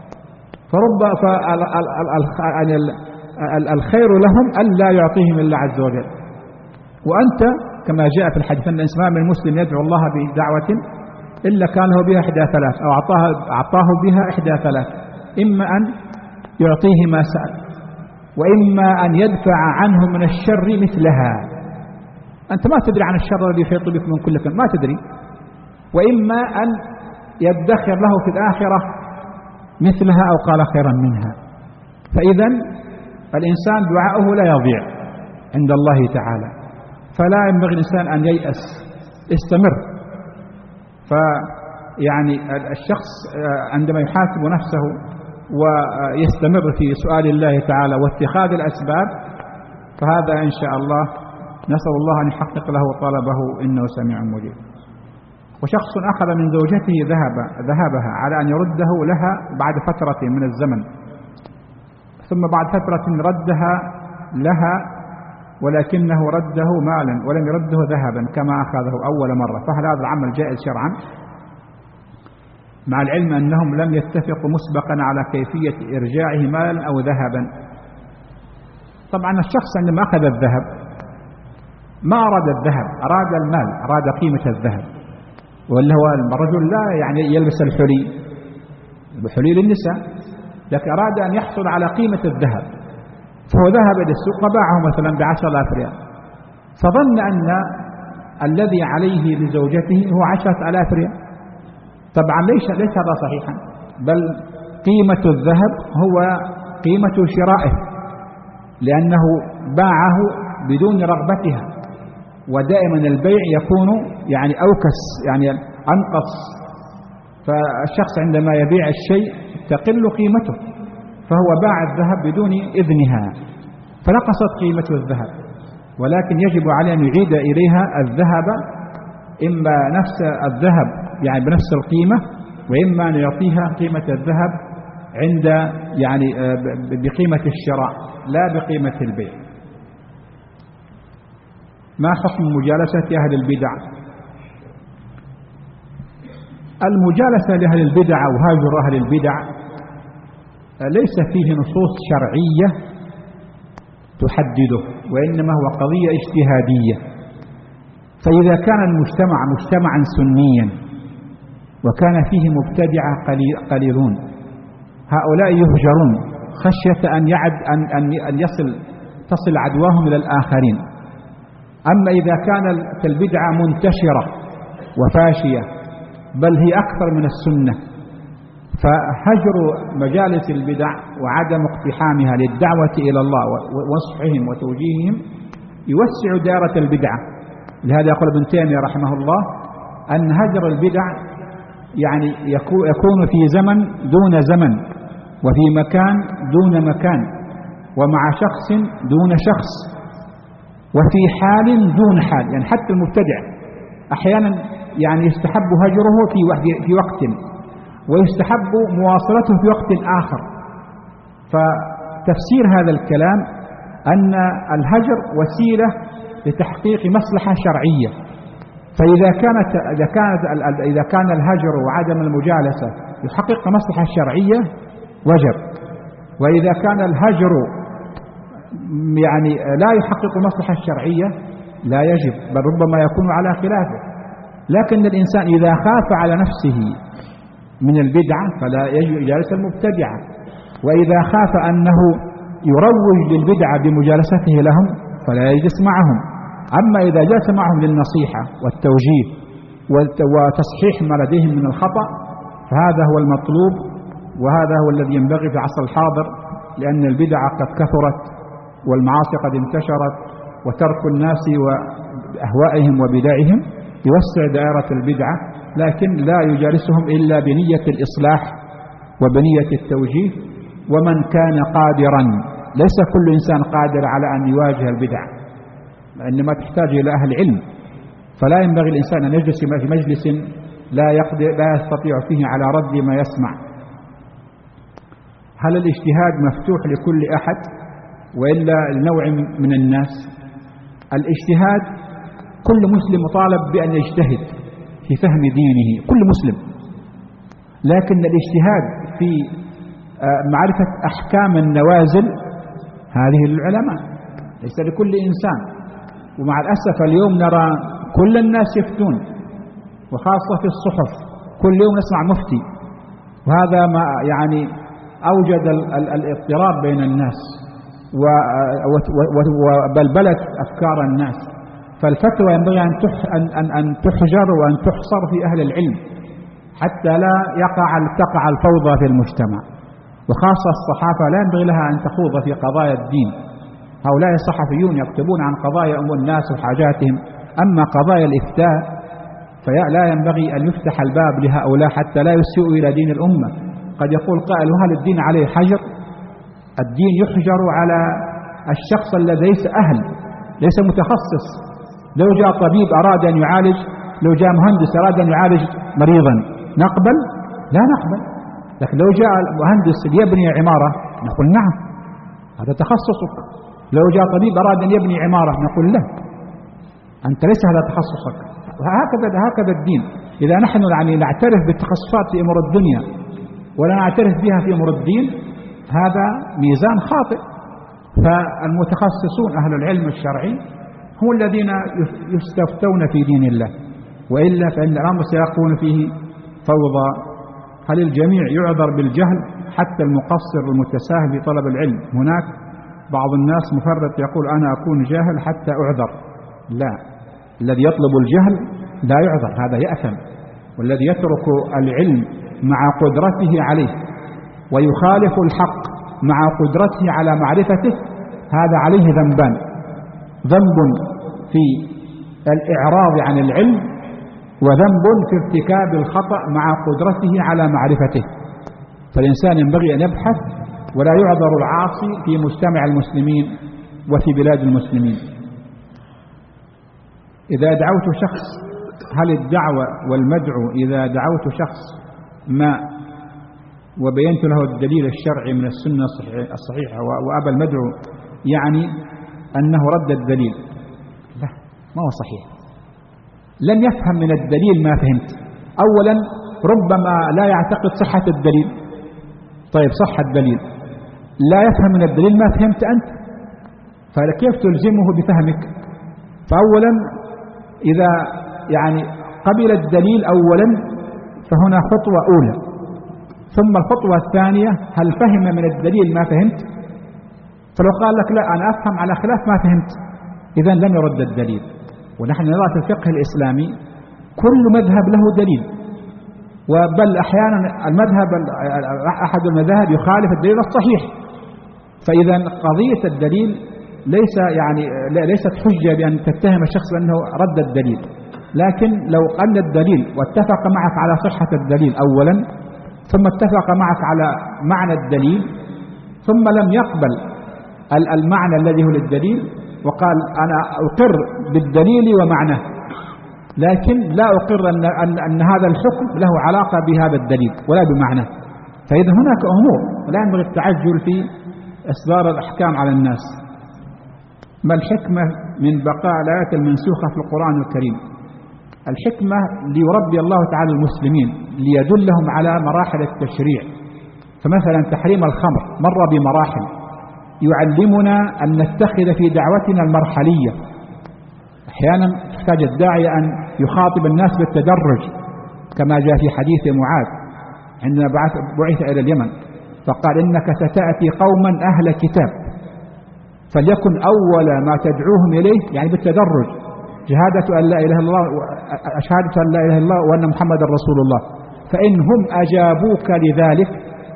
الخير لهم أن لا يعطيهم الله عز وجل. وأنت كما جاء في الحديث أن الإنسان من المسلم يدعو الله بدعوة إلا كان له بها إحدى ثلاث، أو أعطاه بها إحدى ثلاث: إما أن يعطيه ما سأل، وإما أن يدفع عنه من الشر مثلها. أنت ما تدري عن الشر الذي يحيط بك من كل كلمة، ما تدري. وإما أن يدخر له في الآخرة مثلها أو قال خيرا منها. فإذا الإنسان دعاؤه لا يضيع عند الله تعالى، فلا ينبغي الإنسان أن ييأس، استمر. فيعني الشخص عندما يحاسب نفسه ويستمر في سؤال الله تعالى واتخاذ الأسباب، فهذا إن شاء الله نسأل الله أن يحقق له طلبه إنه سميع مجيب. وشخص أخذ من زوجته ذهبها على أن يرده لها بعد فترة من الزمن، ثم بعد فترة ردها لها، ولكنه رده مالا ولم يرده ذهبا كما أخذه أول مرة، فهل هذا العمل جائز شرعا؟ مع العلم أنهم لم يتفقوا مسبقا على كيفية إرجاعه مالا أو ذهبا. طبعا الشخص عندما أخذ الذهب ما أراد الذهب، أراد المال، أراد قيمة الذهب. ولا هو الرجل لا يعني يلبس الحلي للنساء، لكن أراد أن يحصل على قيمة الذهب، فهو ذهب إلى السوق وباعه مثلا ب10,000 ريال، فظن أن الذي عليه لزوجته هو 10,000 ريال. طبعا ليس هذا صحيحا، بل قيمة الذهب هو قيمة شرائه، لأنه باعه بدون رغبتها، ودائما البيع يكون يعني أوكس، يعني أنقص. فالشخص عندما يبيع الشيء تقل قيمته، فهو باع الذهب بدون إذنها فنقصت قيمة الذهب، ولكن يجب عليه أن يعيد إليها الذهب، إما نفس الذهب يعني بنفس القيمة، وإما أن يعطيها قيمة الذهب عند يعني بقيمة الشراء لا بقيمة البيع. ما حكم مجالسة أهل البدع؟ المجالسة لأهل البدع وهاجر أهل البدع ليس فيه نصوص شرعية تحدده، وإنما هو قضية اجتهادية. فإذا كان المجتمع مجتمعا سنيا وكان فيه مبتدعة قليلون، هؤلاء يهجرون خشية أن تصل عدواهم إلى الآخرين. أما إذا كانت البدعة منتشرة وفاشية بل هي أكثر من السنة، فهجر مجالس البدع وعدم اقتحامها للدعوة إلى الله ونصحهم وتوجيههم يوسع دائرة البدعة. لهذا يقول ابن تيمية رحمه الله أن هجر البدع يعني يكون في زمن دون زمن، وفي مكان دون مكان، ومع شخص دون شخص، وفي حال دون حال. يعني حتى المبتدع أحيانا يعني يستحب هجره في وقت، ويستحب مواصلته في وقت آخر. فتفسير هذا الكلام أن الهجر وسيلة لتحقيق مصلحة شرعية. فإذا كان الهجر وعدم المجالسة يحقق مصلحة شرعية وجب، وإذا كان الهجر يعني لا يحقق المصلحة الشرعية لا يجب، بل ربما يكون على خلافه. لكن الإنسان إذا خاف على نفسه من البدعة فلا يجب إجالة المبتدعة، وإذا خاف أنه يروج للبدعة بمجالسته لهم فلا يجلس معهم. أما إذا جلس معهم للنصيحة والتوجيه وتصحيح ما لديهم من الخطأ فهذا هو المطلوب، وهذا هو الذي ينبغي في العصر الحاضر، لأن البدع قد كثرت والمعاصي قد انتشرت، وترك الناس وأهوائهم وبدعهم يوسع دائرة البدعة، لكن لا يجالسهم إلا بنية الإصلاح وبنية التوجيه. ومن كان قادرا، ليس كل إنسان قادر على أن يواجه البدع، إنما تحتاج إلى أهل علم، فلا ينبغي الإنسان أن يجلس في مجلس لا يستطيع فيه على رد ما يسمع. هل الاجتهاد مفتوح لكل أحد وإلا لنوع من الناس؟ الاجتهاد كل مسلم مطالب بأن يجتهد في فهم دينه، كل مسلم، لكن الاجتهاد في معرفة أحكام النوازل هذه للعلماء ليس لكل إنسان. ومع الأسف اليوم نرى كل الناس يفتون، وخاصة في الصحف كل يوم نسمع مفتي، وهذا ما يعني أوجد الاضطراب بين الناس وبلبلت أفكار الناس. فالفتوى ينبغي أن تحجر وأن تحصر في أهل العلم حتى لا تقع الفوضى في المجتمع. وخاصة الصحافة لا ينبغي لها أن تخوض في قضايا الدين، هؤلاء الصحفيون يكتبون عن قضايا الناس وحاجاتهم، أما قضايا الإفتاء فلا ينبغي أن يفتح الباب لهؤلاء حتى لا يسيئوا إلى دين الأمة. قد يقول قائل: وهل الدين عليه حجر؟ الدين يحجر على الشخص الذي ليس أهل، ليس متخصص. لو جاء طبيب أراد أن يعالج، لو جاء مهندس أراد أن يعالج مريضا نقبل؟ لا نقبل. لكن لو جاء مهندس ليبني عمارة نقول نعم هذا تخصصك. لو جاء طبيب أراد أن يبني عمارة نقول لا، أنت ليس هذا تخصصك. هكذا الدين. إذا نحن نعترف بالتخصصات في أمور الدنيا ولا نعترف بها في أمور الدين هذا ميزان خاطئ. فالمتخصصون أهل العلم الشرعي هم الذين يستفتون في دين الله، وإلا فإن الأمر سيكون فيه فوضى. هل الجميع يعذر بالجهل حتى المقصر المتساهل في طلب العلم؟ هناك بعض الناس مفرط يقول أنا أكون جاهل حتى أعذر. لا، الذي يطلب الجهل لا يعذر، هذا يأثم. والذي يترك العلم مع قدرته عليه ويخالف الحق مع قدرته على معرفته هذا عليه ذنبان: ذنب في الإعراض عن العلم، وذنب في ارتكاب الخطأ مع قدرته على معرفته. فالإنسان ينبغي أن يبحث، ولا يعذر العاصي في مجتمع المسلمين وفي بلاد المسلمين. إذا دعوت شخص، هل الدعوة والمدعو إذا دعوت شخص ما وبينت له الدليل الشرعي من السنة الصحيحة وأبى المدعو يعني أنه رد الدليل؟ لا، ما هو صحيح. لم يفهم من الدليل ما فهمت. أولا ربما لا يعتقد صحة الدليل. طيب صح الدليل، لا يفهم من الدليل ما فهمت أنت، فكيف تلزمه بفهمك؟ فأولا إذا قبل الدليل أولا فهنا خطوة أولى، ثم الخطوة الثانية هل فهم من الدليل ما فهمت؟ فلو قال لك لا أنا أفهم على خلاف ما فهمت، إذن لم يرد الدليل. ونحن نرى في الفقه الإسلامي كل مذهب له دليل، وبل أحيانا أحد المذاهب يخالف الدليل الصحيح. فإذا قضية الدليل ليست حجة بأن تتهم الشخص بأنه رد الدليل، لكن لو قل الدليل واتفق معك على صحة الدليل أولا، ثم اتفق معك على معنى الدليل، ثم لم يقبل المعنى الذي هو للدليل وقال أنا أقر بالدليل ومعناه، لكن لا أقر أن هذا الحكم له علاقة بهذا الدليل ولا بمعناه، فإذا هناك أمور لا ينبغي التعجل في إصدار الأحكام على الناس. ما الحكمة من بقاء الآيات المنسوخة في القرآن الكريم؟ الحكمة ليربي الله تعالى المسلمين، ليدلهم على مراحل التشريع. فمثلا تحريم الخمر مر بمراحل، يعلمنا أن نتخذ في دعوتنا المرحلية. أحيانا يحتاج الداعية أن يخاطب الناس بالتدرج، كما جاء في حديث معاذ عندما بعث إلى اليمن فقال إنك ستأتي قوما أهل كتاب، فليكن أول ما تدعوهم إليه يعني بالتدرج شهادة أن لا إله إلا الله، شهادة أن لا إله إلا الله وأن محمد رسول الله، فإن هم أجابوك لذلك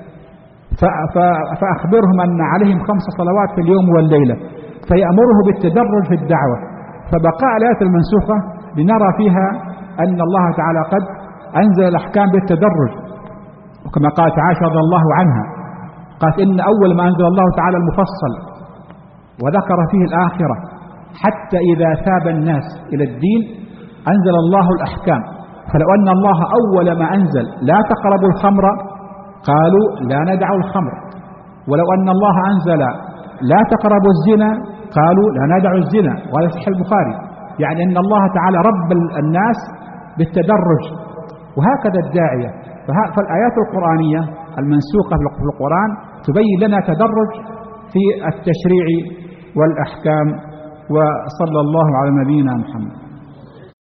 فأخبرهم أن عليهم 5 صلوات في اليوم والليلة، فيأمره بالتدرج في الدعوة. فبقاء الآيات المنسوخة لنرى فيها أن الله تعالى قد أنزل الأحكام بالتدرج، وكما قالت عائشة رضي الله عنها قالت إن أول ما أنزل الله تعالى المفصل وذكر فيه الآخرة حتى إذا ثاب الناس إلى الدين أنزل الله الأحكام. فلو أن الله أول ما أنزل لا تقربوا الخمر قالوا لا ندع الخمر، ولو أن الله أنزل لا تقربوا الزنا قالوا لا ندع الزنا، وهذا صحيح البخاري. يعني أن الله تعالى رب الناس بالتدرج، وهكذا الداعية. فالآيات القرآنية المنسوخة في القرآن تبين لنا تدرج في التشريع والأحكام. وصلى الله على نبينا محمد.